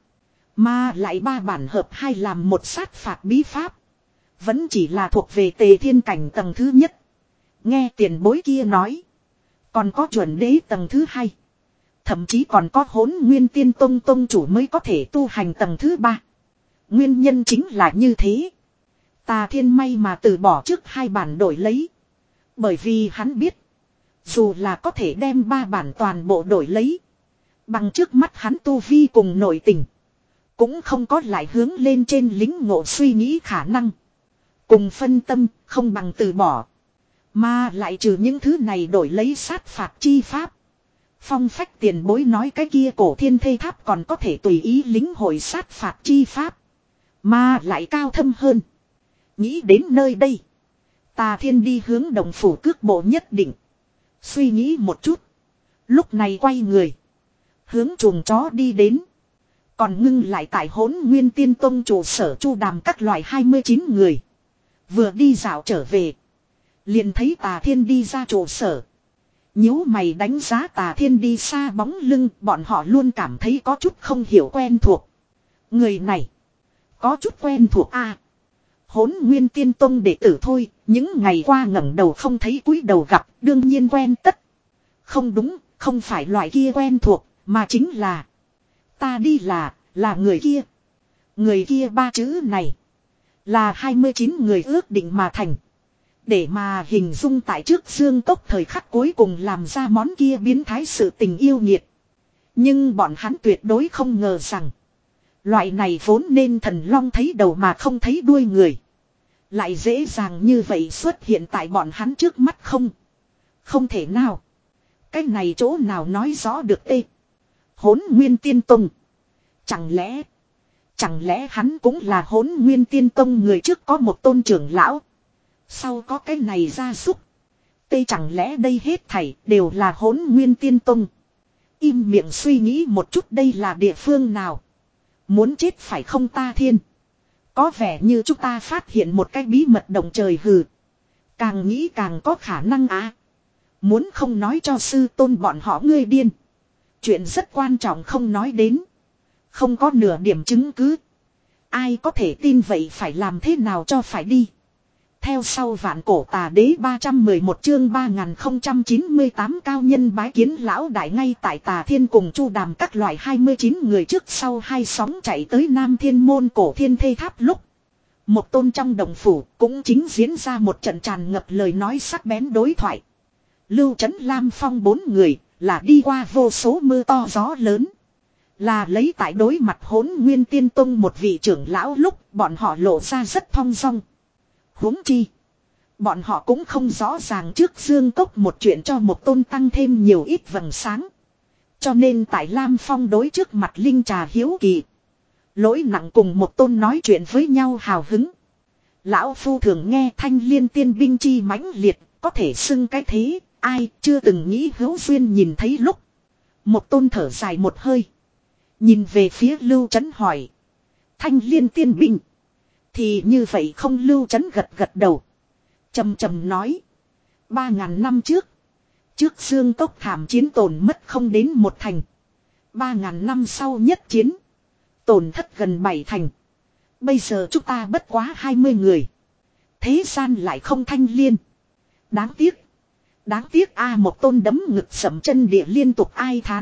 [SPEAKER 1] Mà lại ba bản hợp hai làm một sát phạt bí pháp. Vẫn chỉ là thuộc về Tề Thiên cảnh tầng thứ nhất. Nghe tiền bối kia nói. Còn có chuẩn đế tầng thứ hai. Thậm chí còn có Hỗn Nguyên Tiên Tông tông chủ mới có thể tu hành tầng thứ ba. Nguyên nhân chính là như thế. Tà Thiên may mà từ bỏ trước hai bản đổi lấy. Bởi vì hắn biết. Dù là có thể đem ba bản toàn bộ đổi lấy. Bằng trước mắt hắn tu vi cùng nội tình. Cũng không có lại hướng lên trên lính ngộ suy nghĩ khả năng. Cùng phân tâm không bằng từ bỏ. Mà lại trừ những thứ này đổi lấy sát phạt chi pháp. Phong Phách tiền bối nói cái kia cổ thiên thây tháp còn có thể tùy ý lính hội sát phạt chi pháp. Mà lại cao thâm hơn. Nghĩ đến nơi đây. Tà Thiên đi hướng đồng phủ cước bộ nhất định. Suy nghĩ một chút. Lúc này quay người. Hướng chuồng chó đi đến. Còn ngưng lại tại Hỗn Nguyên Tiên Tông trụ sở chu đàm các loại hai mươi chín người. Vừa đi dạo trở về. Liền thấy Tà Thiên đi ra trụ sở. Nhíu mày đánh giá Tà Thiên đi xa bóng lưng, bọn họ luôn cảm thấy có chút không hiểu quen thuộc. Người này, có chút quen thuộc a. À, Hỗn Nguyên Tiên Tông đệ tử thôi, những ngày qua ngẩng đầu không thấy cúi đầu gặp, đương nhiên quen tất. Không đúng, không phải loại kia quen thuộc, mà chính là ta đi là, là người kia. Người kia ba chữ này là hai mươi chín người ước định mà thành. Để mà hình dung tại trước Dương Cốc thời khắc cuối cùng làm ra món kia biến thái sự tình yêu nghiệt. Nhưng bọn hắn tuyệt đối không ngờ rằng loại này vốn nên thần long thấy đầu mà không thấy đuôi người, lại dễ dàng như vậy xuất hiện tại bọn hắn trước mắt. Không. Không thể nào. Cái này chỗ nào nói rõ được tê. Hỗn Nguyên Tiên Tông. Chẳng lẽ. Chẳng lẽ hắn cũng là Hỗn Nguyên Tiên Tông người trước có một tôn trưởng lão. Sau có cái này ra súc. Tê chẳng lẽ đây hết thảy đều là Hỗn Nguyên Tiên Tông. Im miệng suy nghĩ một chút, đây là địa phương nào. Muốn chết phải không Ta Thiên. Có vẻ như chúng ta phát hiện một cái bí mật động trời hừ. Càng nghĩ càng có khả năng á. Muốn không nói cho sư tôn bọn họ ngươi điên. Chuyện rất quan trọng không nói đến. Không có nửa điểm chứng cứ. Ai có thể tin vậy, phải làm thế nào cho phải đi. Theo sau Vạn Cổ Tà Đế ba trăm mười một chương ba nghìn không trăm chín mươi tám cao nhân bái kiến lão đại. Ngay tại Tà Thiên cùng Chu Đàm các loại hai mươi chín người trước sau hai sóng chạy tới Nam Thiên Môn Cổ Thiên Thê Tháp lúc, một tôn trong đồng phủ cũng chính diễn ra một trận tràn ngập lời nói sắc bén đối thoại. Lưu Trấn Lam Phong bốn người là đi qua vô số mưa to gió lớn, là lấy tại đối mặt Hỗn Nguyên Tiên Tông một vị trưởng lão lúc bọn họ lộ ra rất thong dong. Huống chi, bọn họ cũng không rõ ràng trước Dương Cốc một chuyện cho một tôn tăng thêm nhiều ít vầng sáng. Cho nên tại Lam Phong đối trước mặt Linh Trà hiếu kỳ, lỗi nặng cùng một tôn nói chuyện với nhau hào hứng. Lão phu thường nghe Thanh Liên Tiên binh chi mãnh liệt, có thể xưng cái thế, ai chưa từng nghĩ hữu duyên nhìn thấy lúc. Một tôn thở dài một hơi, nhìn về phía Lưu Trấn hỏi: Thanh Liên Tiên binh thì như vậy không? Lưu Trấn gật gật đầu, trầm trầm nói: Ba ngàn năm trước, trước Dương Cốc thảm chiến tổn mất không đến một thành. Ba ngàn năm sau nhất chiến, tổn thất gần bảy thành. Bây giờ chúng ta bất quá hai mươi người, thế gian lại không thanh liên. Đáng tiếc. Đáng tiếc a. Một tôn đấm ngực sẫm chân địa liên tục ai thán.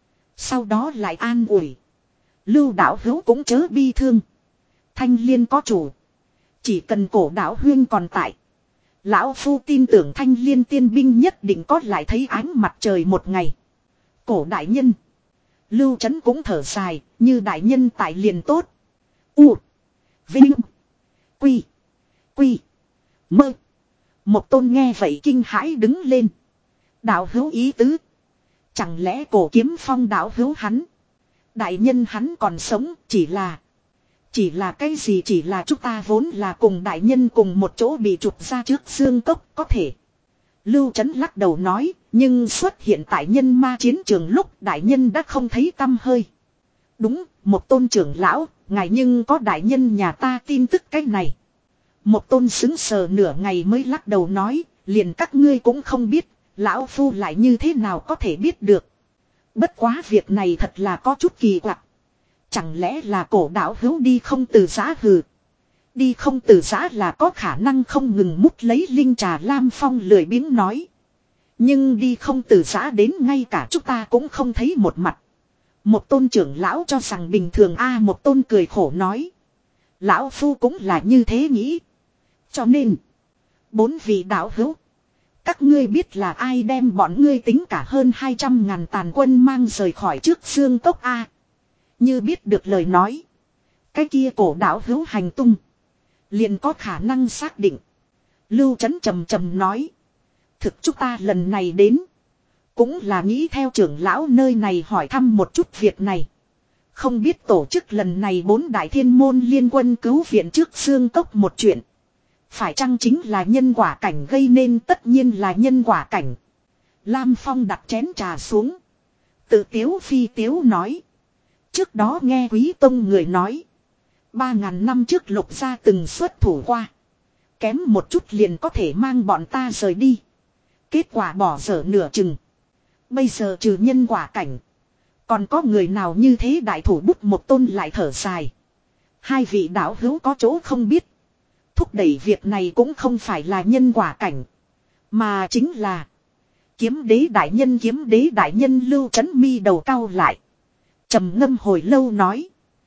[SPEAKER 1] Sau đó lại an ủi: Lưu đạo hữu cũng chớ bi thương. Thanh liên có chủ. Chỉ cần cổ đạo huyên còn tại, lão phu tin tưởng Thanh Liên Tiên binh nhất định có lại thấy ánh mặt trời một ngày. Cổ đại nhân. Lưu Trấn cũng thở dài, như đại nhân tại liền tốt. U. Vinh. Quy. Quy. Mơ. Một tôn nghe vậy kinh hãi đứng lên. Đạo hữu ý tứ. Chẳng lẽ cổ kiếm phong đạo hữu hắn. Đại nhân hắn còn sống, chỉ là. Chỉ là cái gì? Chỉ là chúng ta vốn là cùng đại nhân cùng một chỗ bị trục ra trước Dương Cốc, có thể. Lưu Trấn lắc đầu nói, nhưng xuất hiện tại nhân ma chiến trường lúc đại nhân đã không thấy tăm hơi. Đúng, một tôn trưởng lão, ngài nhưng có đại nhân nhà ta tin tức cái này. Một tôn xứng sờ nửa ngày mới lắc đầu nói, liền các ngươi cũng không biết, lão phu lại như thế nào có thể biết được. Bất quá việc này thật là có chút kỳ quặc. Chẳng lẽ là cổ đạo hữu đi không từ giã? Hừ. Đi không từ giã là có khả năng không ngừng mút lấy Linh Trà. Lam Phong lười biếng nói. Nhưng đi không từ giã đến ngay cả chúng ta cũng không thấy một mặt. Một tôn trưởng lão cho rằng bình thường a. Một tôn cười khổ nói. Lão phu cũng là như thế nghĩ. Cho nên, bốn vị đạo hữu, các ngươi biết là ai đem bọn ngươi tính cả hơn hai trăm ngàn tàn quân mang rời khỏi trước Dương Cốc a? Như biết được lời nói, cái kia cổ đạo hữu hành tung liền có khả năng xác định. Lưu Trấn trầm trầm nói. Thực chúng ta lần này đến, cũng là nghĩ theo trưởng lão nơi này hỏi thăm một chút việc này. Không biết tổ chức lần này bốn đại thiên môn liên quân cứu viện trước Dương Cốc một chuyện, phải chăng chính là nhân quả cảnh gây nên? Tất nhiên là nhân quả cảnh. Lam Phong đặt chén trà xuống, tự tiếu phi tiếu nói. Trước đó nghe Quý Tông người nói, ba ngàn năm trước Lục gia từng xuất thủ qua, kém một chút liền có thể mang bọn ta rời đi. Kết quả bỏ dở nửa chừng. Bây giờ trừ nhân quả cảnh. Còn có người nào như thế đại thủ bút một tôn lại thở dài. Hai vị đạo hữu có chỗ không biết. Thúc đẩy việc này cũng không phải là nhân quả cảnh. Mà chính là. Kiếm đế đại nhân kiếm đế đại nhân Lưu Chấn mi đầu cau lại. Trầm ngâm hồi lâu nói.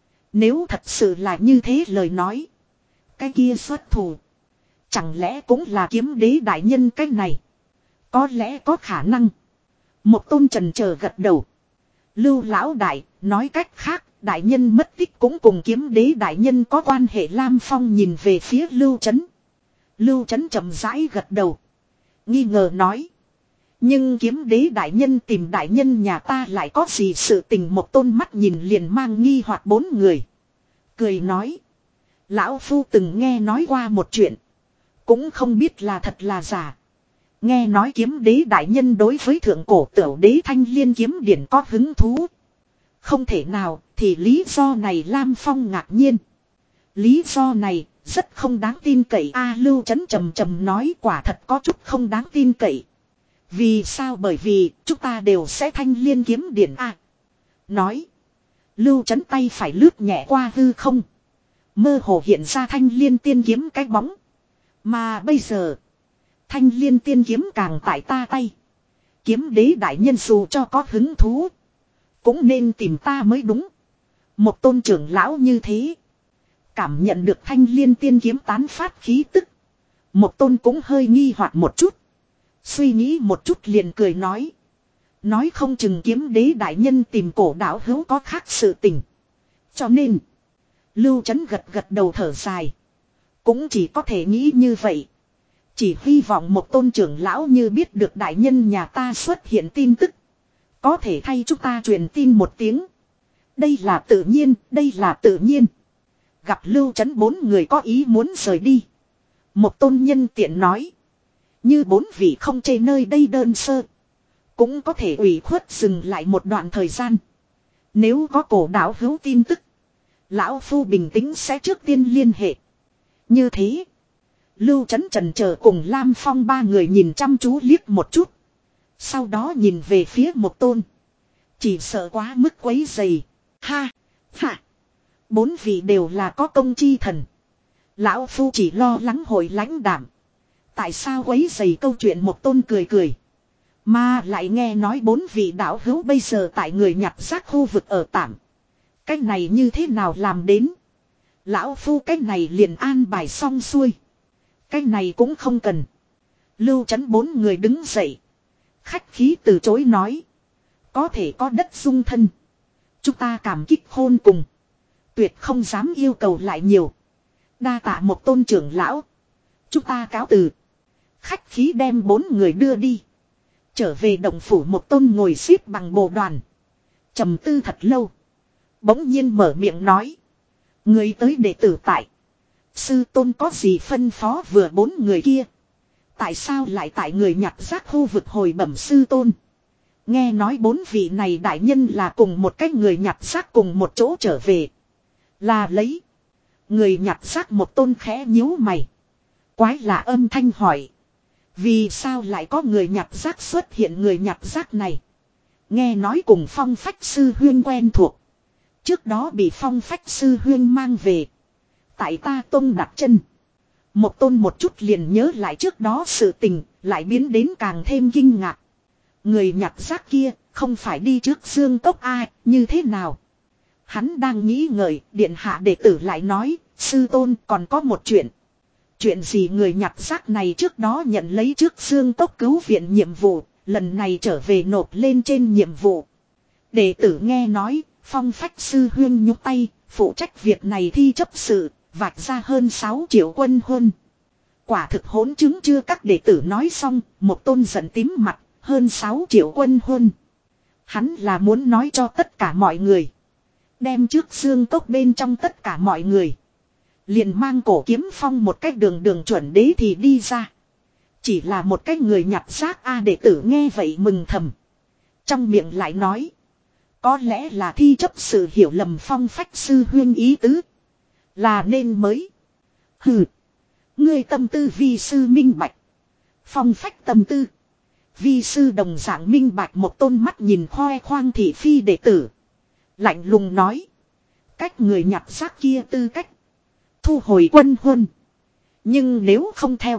[SPEAKER 1] Nếu thật sự là như thế lời nói. Cái kia xuất thủ. Chẳng lẽ cũng là kiếm đế đại nhân cái này. Có lẽ có khả năng. Một tôn trần chờ gật đầu. Lưu lão đại, nói cách khác, đại nhân mất tích cũng cùng kiếm đế đại nhân có quan hệ. Lam Phong nhìn về phía Lưu Chấn. Lưu Chấn chậm rãi gật đầu. Nghi ngờ nói. Nhưng kiếm đế đại nhân tìm đại nhân nhà ta lại có gì sự tình. Một tôn mắt nhìn liền mang nghi hoặc bốn người. Cười nói. Lão Phu từng nghe nói qua một chuyện. Cũng không biết là thật là giả. Nghe nói kiếm đế đại nhân đối với thượng cổ tửu đế thanh liên kiếm điển có hứng thú. Không thể nào thì lý do này. Lam Phong ngạc nhiên. Lý do này rất không đáng tin cậy. A Lưu Chấn trầm trầm nói quả thật có chút không đáng tin cậy. Vì sao? Bởi vì chúng ta đều sẽ thanh liên kiếm điển A. Nói. Lưu Chấn tay phải lướt nhẹ qua hư không. Mơ hồ hiện ra thanh liên tiên kiếm cái bóng. Mà bây giờ. Thanh liên tiên kiếm càng tại ta tay. Kiếm đế đại nhân dù cho có hứng thú. Cũng nên tìm ta mới đúng. Một tôn trưởng lão như thế. Cảm nhận được thanh liên tiên kiếm tán phát khí tức. Một tôn cũng hơi nghi hoặc một chút. Suy nghĩ một chút liền cười nói. Nói không chừng kiếm đế đại nhân tìm cổ đạo hữu có khác sự tình. Cho nên. Lưu Chấn gật gật đầu thở dài. Cũng chỉ có thể nghĩ như vậy. Chỉ hy vọng một tôn trưởng lão như biết được đại nhân nhà ta xuất hiện tin tức. Có thể thay chúng ta truyền tin một tiếng. Đây là tự nhiên, đây là tự nhiên. Gặp Lưu Chấn bốn người có ý muốn rời đi. Một tôn nhân tiện nói. Như bốn vị không chê nơi đây đơn sơ. Cũng có thể ủy khuất dừng lại một đoạn thời gian. Nếu có cổ đạo hữu tin tức. Lão Phu bình tĩnh sẽ trước tiên liên hệ. Như thế. Lưu Chấn trần chờ cùng Lam Phong ba người nhìn chăm chú liếc một chút. Sau đó nhìn về phía một tôn. Chỉ sợ quá mức quấy dày. Ha. Ha. Bốn vị đều là có công chi thần. Lão Phu chỉ lo lắng hồi lãnh đảm. Tại sao quấy dày câu chuyện một tôn cười cười. Mà lại nghe nói bốn vị đạo hữu bây giờ tại người nhặt rác khu vực ở tạm. Cách này như thế nào làm đến. Lão Phu cách này liền an bài xong xuôi. Cái này cũng không cần. Lưu Chấn bốn người đứng dậy. Khách khí từ chối nói. Có thể có đất dung thân. Chúng ta cảm kích khôn cùng. Tuyệt không dám yêu cầu lại nhiều. Đa tạ một tôn trưởng lão. Chúng ta cáo từ. Khách khí đem bốn người đưa đi. Trở về động phủ một tôn ngồi xếp bằng bồ đoàn. Trầm tư thật lâu. Bỗng nhiên mở miệng nói. Người tới đệ tử tại. Sư tôn có gì phân phó vừa bốn người kia. Tại sao lại tại người nhặt rác khu vực hồi bẩm sư tôn. Nghe nói bốn vị này đại nhân là cùng một cách người nhặt rác cùng một chỗ trở về. Là lấy. Người nhặt rác một tôn khẽ nhíu mày. Quái lạ âm thanh hỏi. Vì sao lại có người nhặt rác xuất hiện. Người nhặt rác này. Nghe nói cùng Phong Phách Sư Huyên quen thuộc. Trước đó bị Phong Phách Sư Huyên mang về. Tại ta tông đặt chân. Một tôn một chút liền nhớ lại trước đó sự tình. Lại biến đến càng thêm kinh ngạc. Người nhặt rác kia không phải đi trước Dương Cốc ai. Như thế nào. Hắn đang nghĩ ngợi. Điện hạ đệ tử lại nói. Sư tôn còn có một chuyện. Chuyện gì. Người nhặt rác này trước đó nhận lấy trước Dương Cốc cứu viện nhiệm vụ. Lần này trở về nộp lên trên nhiệm vụ. Đệ tử nghe nói. Phong Phách Sư Huyên nhúc tay. Phụ trách việc này thi chấp sự. Vạch ra hơn sáu triệu quân huân. Quả thực hỗn chứng chưa. Các đệ tử nói xong. Một tôn giận tím mặt. Hơn sáu triệu quân huân. Hắn là muốn nói cho tất cả mọi người. Đem trước Dương Cốc bên trong tất cả mọi người. Liền mang cổ kiếm phong một cách đường đường chuẩn đế thì đi ra. Chỉ là một cách người nhặt rác. A đệ tử nghe vậy mừng thầm. Trong miệng lại nói. Có lẽ là thi chấp sự hiểu lầm Phong Phách Sư Huyên ý tứ. Là nên mới. Hừ. Ngươi tâm tư vi sư minh bạch. Phong Phách tâm tư. Vi sư đồng dạng minh bạch một tôn mắt nhìn khoe khoang thị phi đệ tử. Lạnh lùng nói. Cách người nhặt xác kia tư cách. Thu hồi quân huân. Nhưng nếu không theo.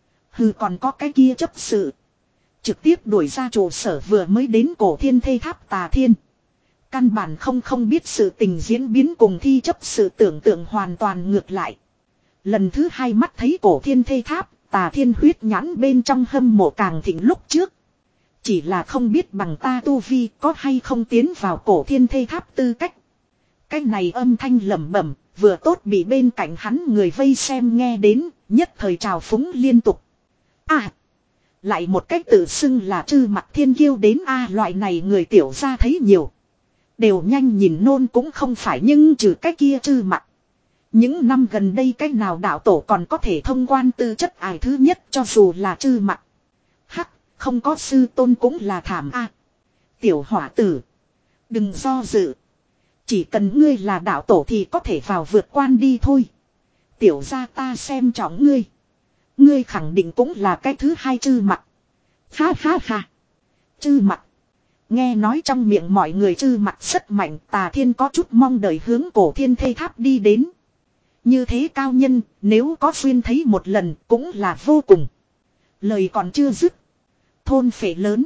[SPEAKER 1] Hừ còn có cái kia chấp sự. Trực tiếp đuổi ra trụ sở vừa mới đến cổ thiên thê tháp Tà Thiên. Căn bản không không biết sự tình diễn biến cùng thi chấp sự tưởng tượng hoàn toàn ngược lại. Lần thứ hai mắt thấy cổ thiên thê tháp, Tà Thiên huyết nhãn bên trong hâm mộ càng thịnh lúc trước. Chỉ là không biết bằng ta tu vi có hay không tiến vào cổ thiên thê tháp tư cách. Cái này âm thanh lẩm bẩm, vừa tốt bị bên cạnh hắn người vây xem nghe đến, nhất thời trào phúng liên tục. À! Lại một cách tự xưng là Trư Mặc Thiên Kiêu đến a loại này người tiểu ra thấy nhiều. Đều nhanh nhìn nôn cũng không phải nhưng trừ cái kia Trư Mặc. Những năm gần đây cái nào đạo tổ còn có thể thông quan tư chất ải thứ nhất cho dù là Trư Mặc. Hắc, không có sư tôn cũng là thảm a. Tiểu hỏa tử. Đừng do dự. Chỉ cần ngươi là đạo tổ thì có thể vào vượt quan đi thôi. Tiểu ra ta xem trọng ngươi. Ngươi khẳng định cũng là cái thứ hai Trư Mặc. Ha ha ha. Trư Mặc. Nghe nói trong miệng mọi người Trư Mặc rất mạnh, Tà Thiên có chút mong đợi hướng cổ thiên thê tháp đi đến. Như thế cao nhân, nếu có duyên thấy một lần cũng là vô cùng. Lời còn chưa dứt. Thôn phệ lớn.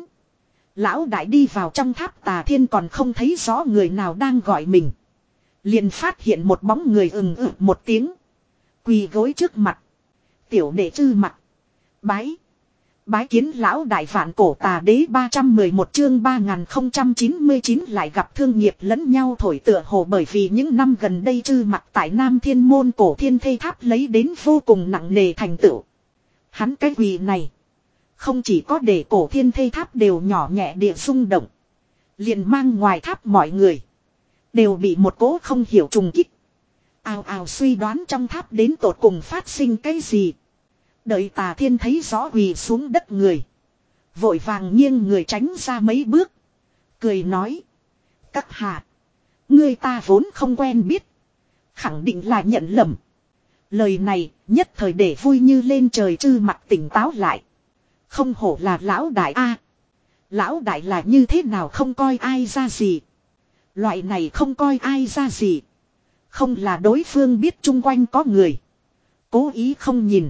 [SPEAKER 1] Lão đại đi vào trong tháp Tà Thiên còn không thấy rõ người nào đang gọi mình. Liền phát hiện một bóng người ừng ực một tiếng. Quỳ gối trước mặt. Tiểu đệ Trư Mặc. Bái. Bái kiến lão đại vạn cổ Tà Đế ba trăm mười một chương ba nghìn không trăm chín mươi chín lại gặp thương nghiệp lẫn nhau thổi tựa hồ bởi vì những năm gần đây Trư Mặc tại Nam Thiên Môn cổ thiên thê tháp lấy đến vô cùng nặng nề thành tựu. Hắn cái quỳ này. Không chỉ có để cổ thiên thê tháp đều nhỏ nhẹ địa rung động. Liền mang ngoài tháp mọi người. Đều bị một cỗ không hiểu trùng kích. Ào ào suy đoán trong tháp đến tột cùng phát sinh cái gì. Đợi Tà Thiên thấy rõ quỳ xuống đất người. Vội vàng nghiêng người tránh ra mấy bước. Cười nói. Các hạ. Ngươi ta vốn không quen biết. Khẳng định là nhận lầm. Lời này nhất thời để vui như lên trời Trư Mặc tỉnh táo lại. Không hổ là lão đại a. Lão đại là như thế nào không coi ai ra gì. Loại này không coi ai ra gì. Không là đối phương biết chung quanh có người. Cố ý không nhìn.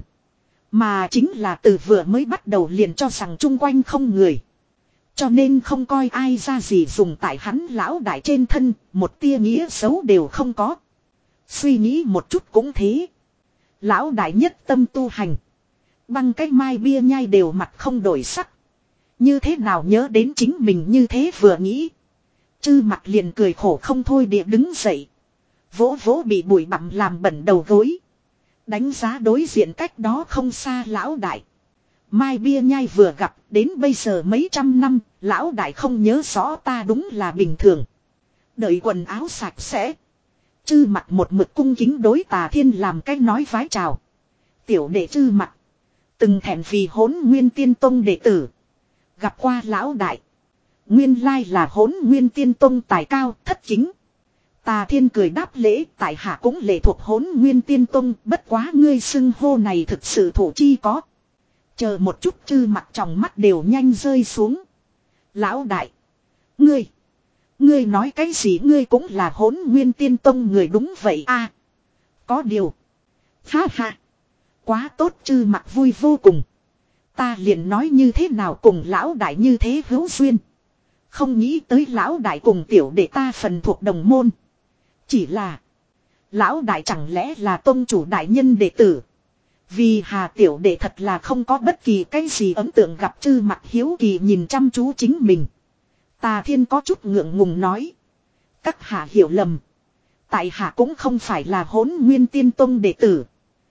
[SPEAKER 1] Mà chính là từ vừa mới bắt đầu liền cho rằng chung quanh không người. Cho nên không coi ai ra gì dùng tại hắn lão đại trên thân. Một tia nghĩa xấu đều không có. Suy nghĩ một chút cũng thế. Lão đại nhất tâm tu hành. Băng cái mai bia nhai đều mặt không đổi sắc. Như thế nào nhớ đến chính mình như thế vừa nghĩ. Trư Mặc liền cười khổ không thôi địa đứng dậy. Vỗ vỗ bị bụi bặm làm bẩn đầu gối. Đánh giá đối diện cách đó không xa lão đại. Mai bia nhai vừa gặp đến bây giờ mấy trăm năm. Lão đại không nhớ rõ ta đúng là bình thường. Đợi quần áo sạch sẽ. Trư Mặc một mực cung kính đối Tà Thiên làm cái nói vái chào. Tiểu đệ Trư Mặc. Từng thẹn vì Hỗn Nguyên Tiên Tông đệ tử. Gặp qua lão đại. Nguyên lai là Hỗn Nguyên Tiên Tông tài cao thất kính. Tà Thiên cười đáp lễ, tại hạ cũng lệ thuộc Hỗn Nguyên Tiên Tông, bất quá ngươi xưng hô này thực sự thủ chi có. Chờ một chút Trư Mặc trong mắt đều nhanh rơi xuống. Lão đại. Ngươi. Ngươi nói cái gì ngươi cũng là Hỗn Nguyên Tiên Tông người đúng vậy a? À, có điều. Ha ha. Quá tốt Trư Mặc vui vô cùng. Ta liền nói như thế nào cùng lão đại như thế hữu duyên. Không nghĩ tới lão đại cùng tiểu đệ ta phần thuộc đồng môn. Chỉ là. Lão đại chẳng lẽ là tông chủ đại nhân đệ tử. Vì hà tiểu đệ thật là không có bất kỳ cái gì ấn tượng gặp Trư Mặc hiếu kỳ nhìn chăm chú chính mình. Tà Thiên có chút ngượng ngùng nói. Các hạ hiểu lầm. Tại hạ cũng không phải là Hỗn Nguyên Tiên Tông đệ tử.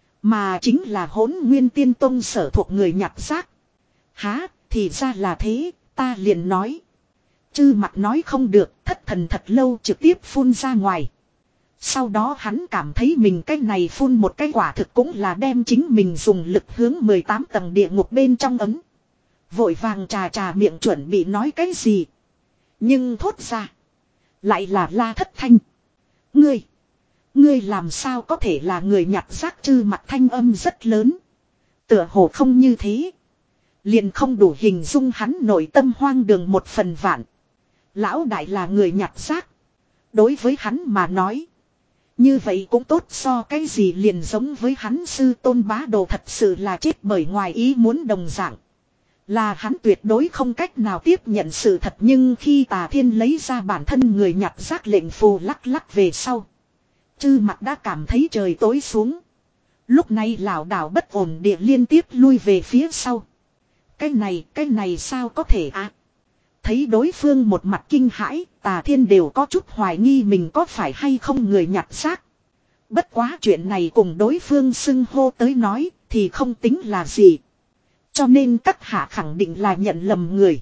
[SPEAKER 1] Mà chính là Hỗn Nguyên Tiên Tông sở thuộc người nhặt xác. Há, thì ra là thế, ta liền nói. Trư Mặc nói không được, thất thần thật lâu trực tiếp phun ra ngoài. Sau đó hắn cảm thấy mình cái này phun một cái quả thực cũng là đem chính mình dùng lực hướng mười tám tầng địa ngục bên trong ấm. Vội vàng trà trà miệng chuẩn bị nói cái gì. Nhưng thốt ra. Lại là la thất thanh. Ngươi. Ngươi làm sao có thể là người nhặt xác Trư Mặc thanh âm rất lớn. Tựa hồ không như thế. Liền không đủ hình dung hắn nội tâm hoang đường một phần vạn. Lão đại là người nhặt rác. Đối với hắn mà nói. Như vậy cũng tốt so cái gì liền giống với hắn sư tôn bá đồ thật sự là chết bởi ngoài ý muốn đồng dạng. Là hắn tuyệt đối không cách nào tiếp nhận sự thật nhưng khi Tà Thiên lấy ra bản thân người nhặt rác lệnh phù lắc lắc về sau. Chư mặt đã cảm thấy trời tối xuống. Lúc này lảo đảo bất ổn địa liên tiếp lui về phía sau. Cái này, cái này sao có thể à? Thấy đối phương một mặt kinh hãi, Tà Thiên đều có chút hoài nghi mình có phải hay không người nhặt xác. Bất quá chuyện này cùng đối phương xưng hô tới nói thì không tính là gì. Cho nên các hạ khẳng định là nhận lầm người.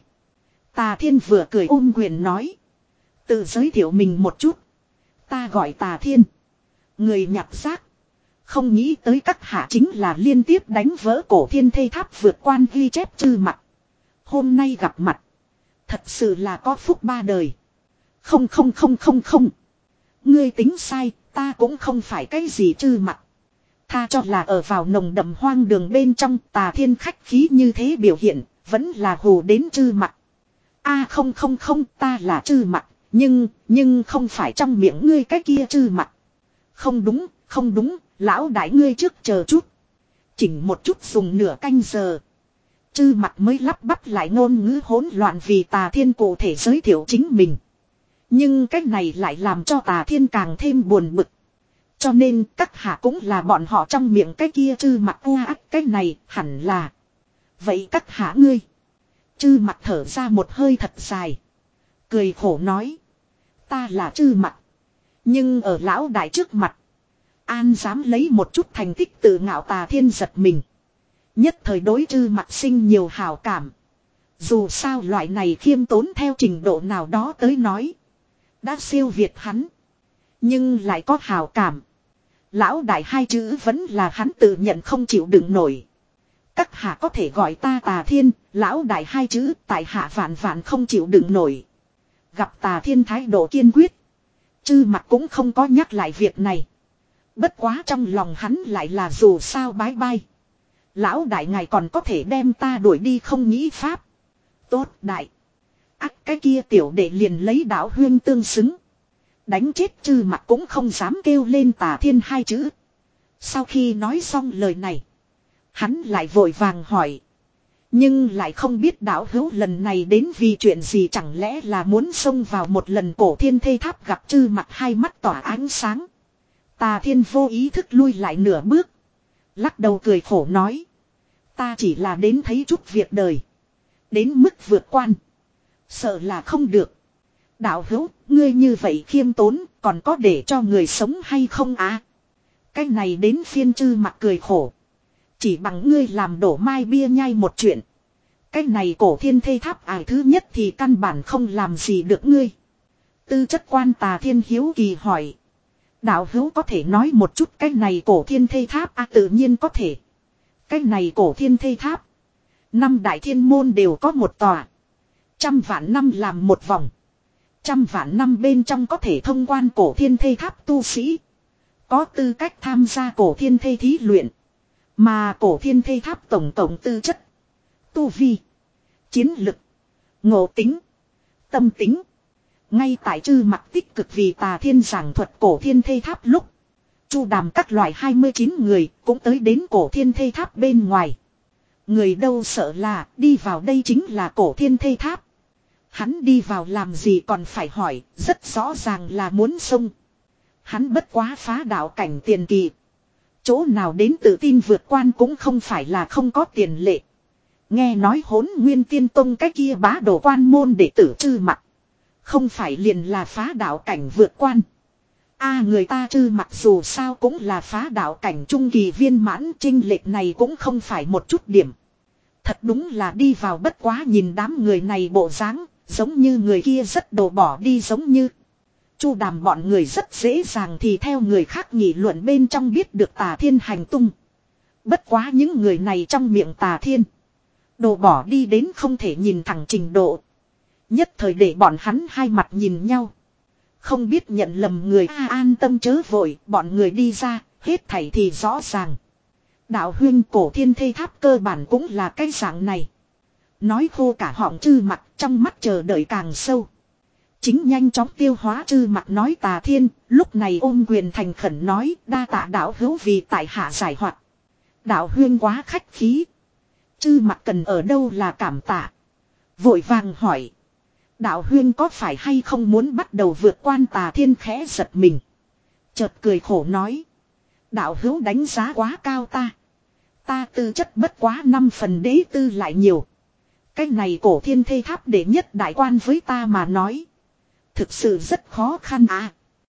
[SPEAKER 1] Tà Thiên vừa cười ôm quyền nói. Tự giới thiệu mình một chút. Ta gọi Tà Thiên. Người nhặt xác. Không nghĩ tới các hạ chính là liên tiếp đánh vỡ cổ thiên thây tháp vượt quan ghi chép chư mặt. Hôm nay gặp mặt. Thật sự là có phúc ba đời. Không không không không không. Ngươi tính sai, ta cũng không phải cái gì chư mặt. Tha cho là ở vào nồng đậm hoang đường bên trong Tà Thiên khách khí như thế biểu hiện, vẫn là hù đến chư mặt. A không không không, ta là chư mặt, nhưng, nhưng không phải trong miệng ngươi cái kia chư mặt. Không đúng, không đúng, lão đại ngươi trước chờ chút. Chỉnh một chút dùng nửa canh giờ. Chư mặt mới lắp bắp lại ngôn ngữ hỗn loạn vì Tà Thiên cụ thể giới thiệu chính mình. Nhưng cách này lại làm cho Tà Thiên càng thêm buồn bực. Cho nên các hạ cũng là bọn họ trong miệng cái kia chư mặt ua ác cái này hẳn là. Vậy các hạ ngươi. Chư mặt thở ra một hơi thật dài. Cười khổ nói. Ta là chư mặt. Nhưng ở lão đại trước mặt. An dám lấy một chút thành tích tự ngạo Tà Thiên giật mình. Nhất thời đối chư mặt sinh nhiều hào cảm. Dù sao loại này khiêm tốn theo trình độ nào đó tới nói. Đã siêu việt hắn. Nhưng lại có hào cảm. Lão đại hai chữ vẫn là hắn tự nhận không chịu đựng nổi. Các hạ có thể gọi ta Tà Thiên. Lão đại hai chữ tại hạ vạn vạn không chịu đựng nổi. Gặp Tà Thiên thái độ kiên quyết. Chư mặt cũng không có nhắc lại việc này. Bất quá trong lòng hắn lại là dù sao bái bai. Lão đại ngài còn có thể đem ta đuổi đi không nghĩ pháp. Tốt đại. Ác cái kia tiểu đệ liền lấy đạo huyên tương xứng. Đánh chết chư mặt cũng không dám kêu lên Tà Thiên hai chữ. Sau khi nói xong lời này. Hắn lại vội vàng hỏi. Nhưng lại không biết đạo hữu lần này đến vì chuyện gì chẳng lẽ là muốn xông vào một lần cổ thiên thây tháp gặp chư mặt hai mắt tỏa ánh sáng. Tà Thiên vô ý thức lui lại nửa bước. Lắc đầu cười khổ nói. Ta chỉ là đến thấy chút việc đời. Đến mức vượt quan. Sợ là không được. Đạo hữu, ngươi như vậy khiêm tốn, còn có để cho người sống hay không á? À? Cái này đến phiên chư mặt cười khổ. Chỉ bằng ngươi làm đổ mai bia nhai một chuyện. Cái này cổ thiên thây tháp ải thứ nhất thì căn bản không làm gì được ngươi. Tư chất quan Tà Thiên hiếu kỳ hỏi. Đạo hữu có thể nói một chút cái này cổ thiên thây tháp à, tự nhiên có thể. Cái này cổ thiên thây tháp. Năm đại thiên môn đều có một tòa. Trăm vạn năm làm một vòng. Trăm vạn năm bên trong có thể thông quan cổ thiên thây tháp tu sĩ. Có tư cách tham gia cổ thiên thây thí luyện. Mà cổ thiên thây tháp tổng tổng tư chất. Tu vi. Chiến lực. Ngộ tính. Tâm tính. Ngay tại chư mặt tích cực vì Tà Thiên giảng thuật cổ thiên thây tháp lúc. Chu đàm các loại hai mươi chín người cũng tới đến cổ thiên thây tháp bên ngoài. Người đâu sợ là đi vào đây chính là cổ thiên thây tháp. Hắn đi vào làm gì còn phải hỏi, rất rõ ràng là muốn xông. Hắn bất quá phá đạo cảnh tiền kỳ. Chỗ nào đến tự tin vượt quan cũng không phải là không có tiền lệ. Nghe nói Hỗn Nguyên Tiên Tông cái kia bá đồ quan môn đệ tử chư mặt. Không phải liền là phá đạo cảnh vượt quan. A à, người ta chư mặc dù sao cũng là phá đạo cảnh trung kỳ viên mãn, chênh lệch này cũng không phải một chút điểm. Thật đúng là đi vào bất quá nhìn đám người này bộ dáng, giống như người kia rất đồ bỏ đi giống như. Chu đàm bọn người rất dễ dàng thì theo người khác nghị luận bên trong biết được Tà Thiên hành tung. Bất quá những người này trong miệng Tà Thiên. Đồ bỏ đi đến không thể nhìn thẳng trình độ. Nhất thời để bọn hắn hai mặt nhìn nhau. Không biết nhận lầm người à, an tâm chớ vội, bọn người đi ra, hết thảy thì rõ ràng. Đạo huyên cổ thiên thây tháp cơ bản cũng là cái dạng này. Nói khô cả họng Trư Mặc, trong mắt chờ đợi càng sâu. Chính nhanh chóng tiêu hóa Trư Mặc nói Tà Thiên, lúc này ôm quyền thành khẩn nói đa tạ đạo hữu vì tại hạ giải hoạt. Đạo huyên quá khách khí. Trư Mặc cần ở đâu là cảm tạ. Vội vàng hỏi. Đạo huyên có phải hay không muốn bắt đầu vượt quan Tà Thiên khẽ giật mình. Chợt cười khổ nói. Đạo hữu đánh giá quá cao ta. Ta tư chất bất quá năm phần đế tư lại nhiều. Cái này cổ thiên thê tháp đệ nhất đại quan với ta mà nói. Thực sự rất khó khăn à.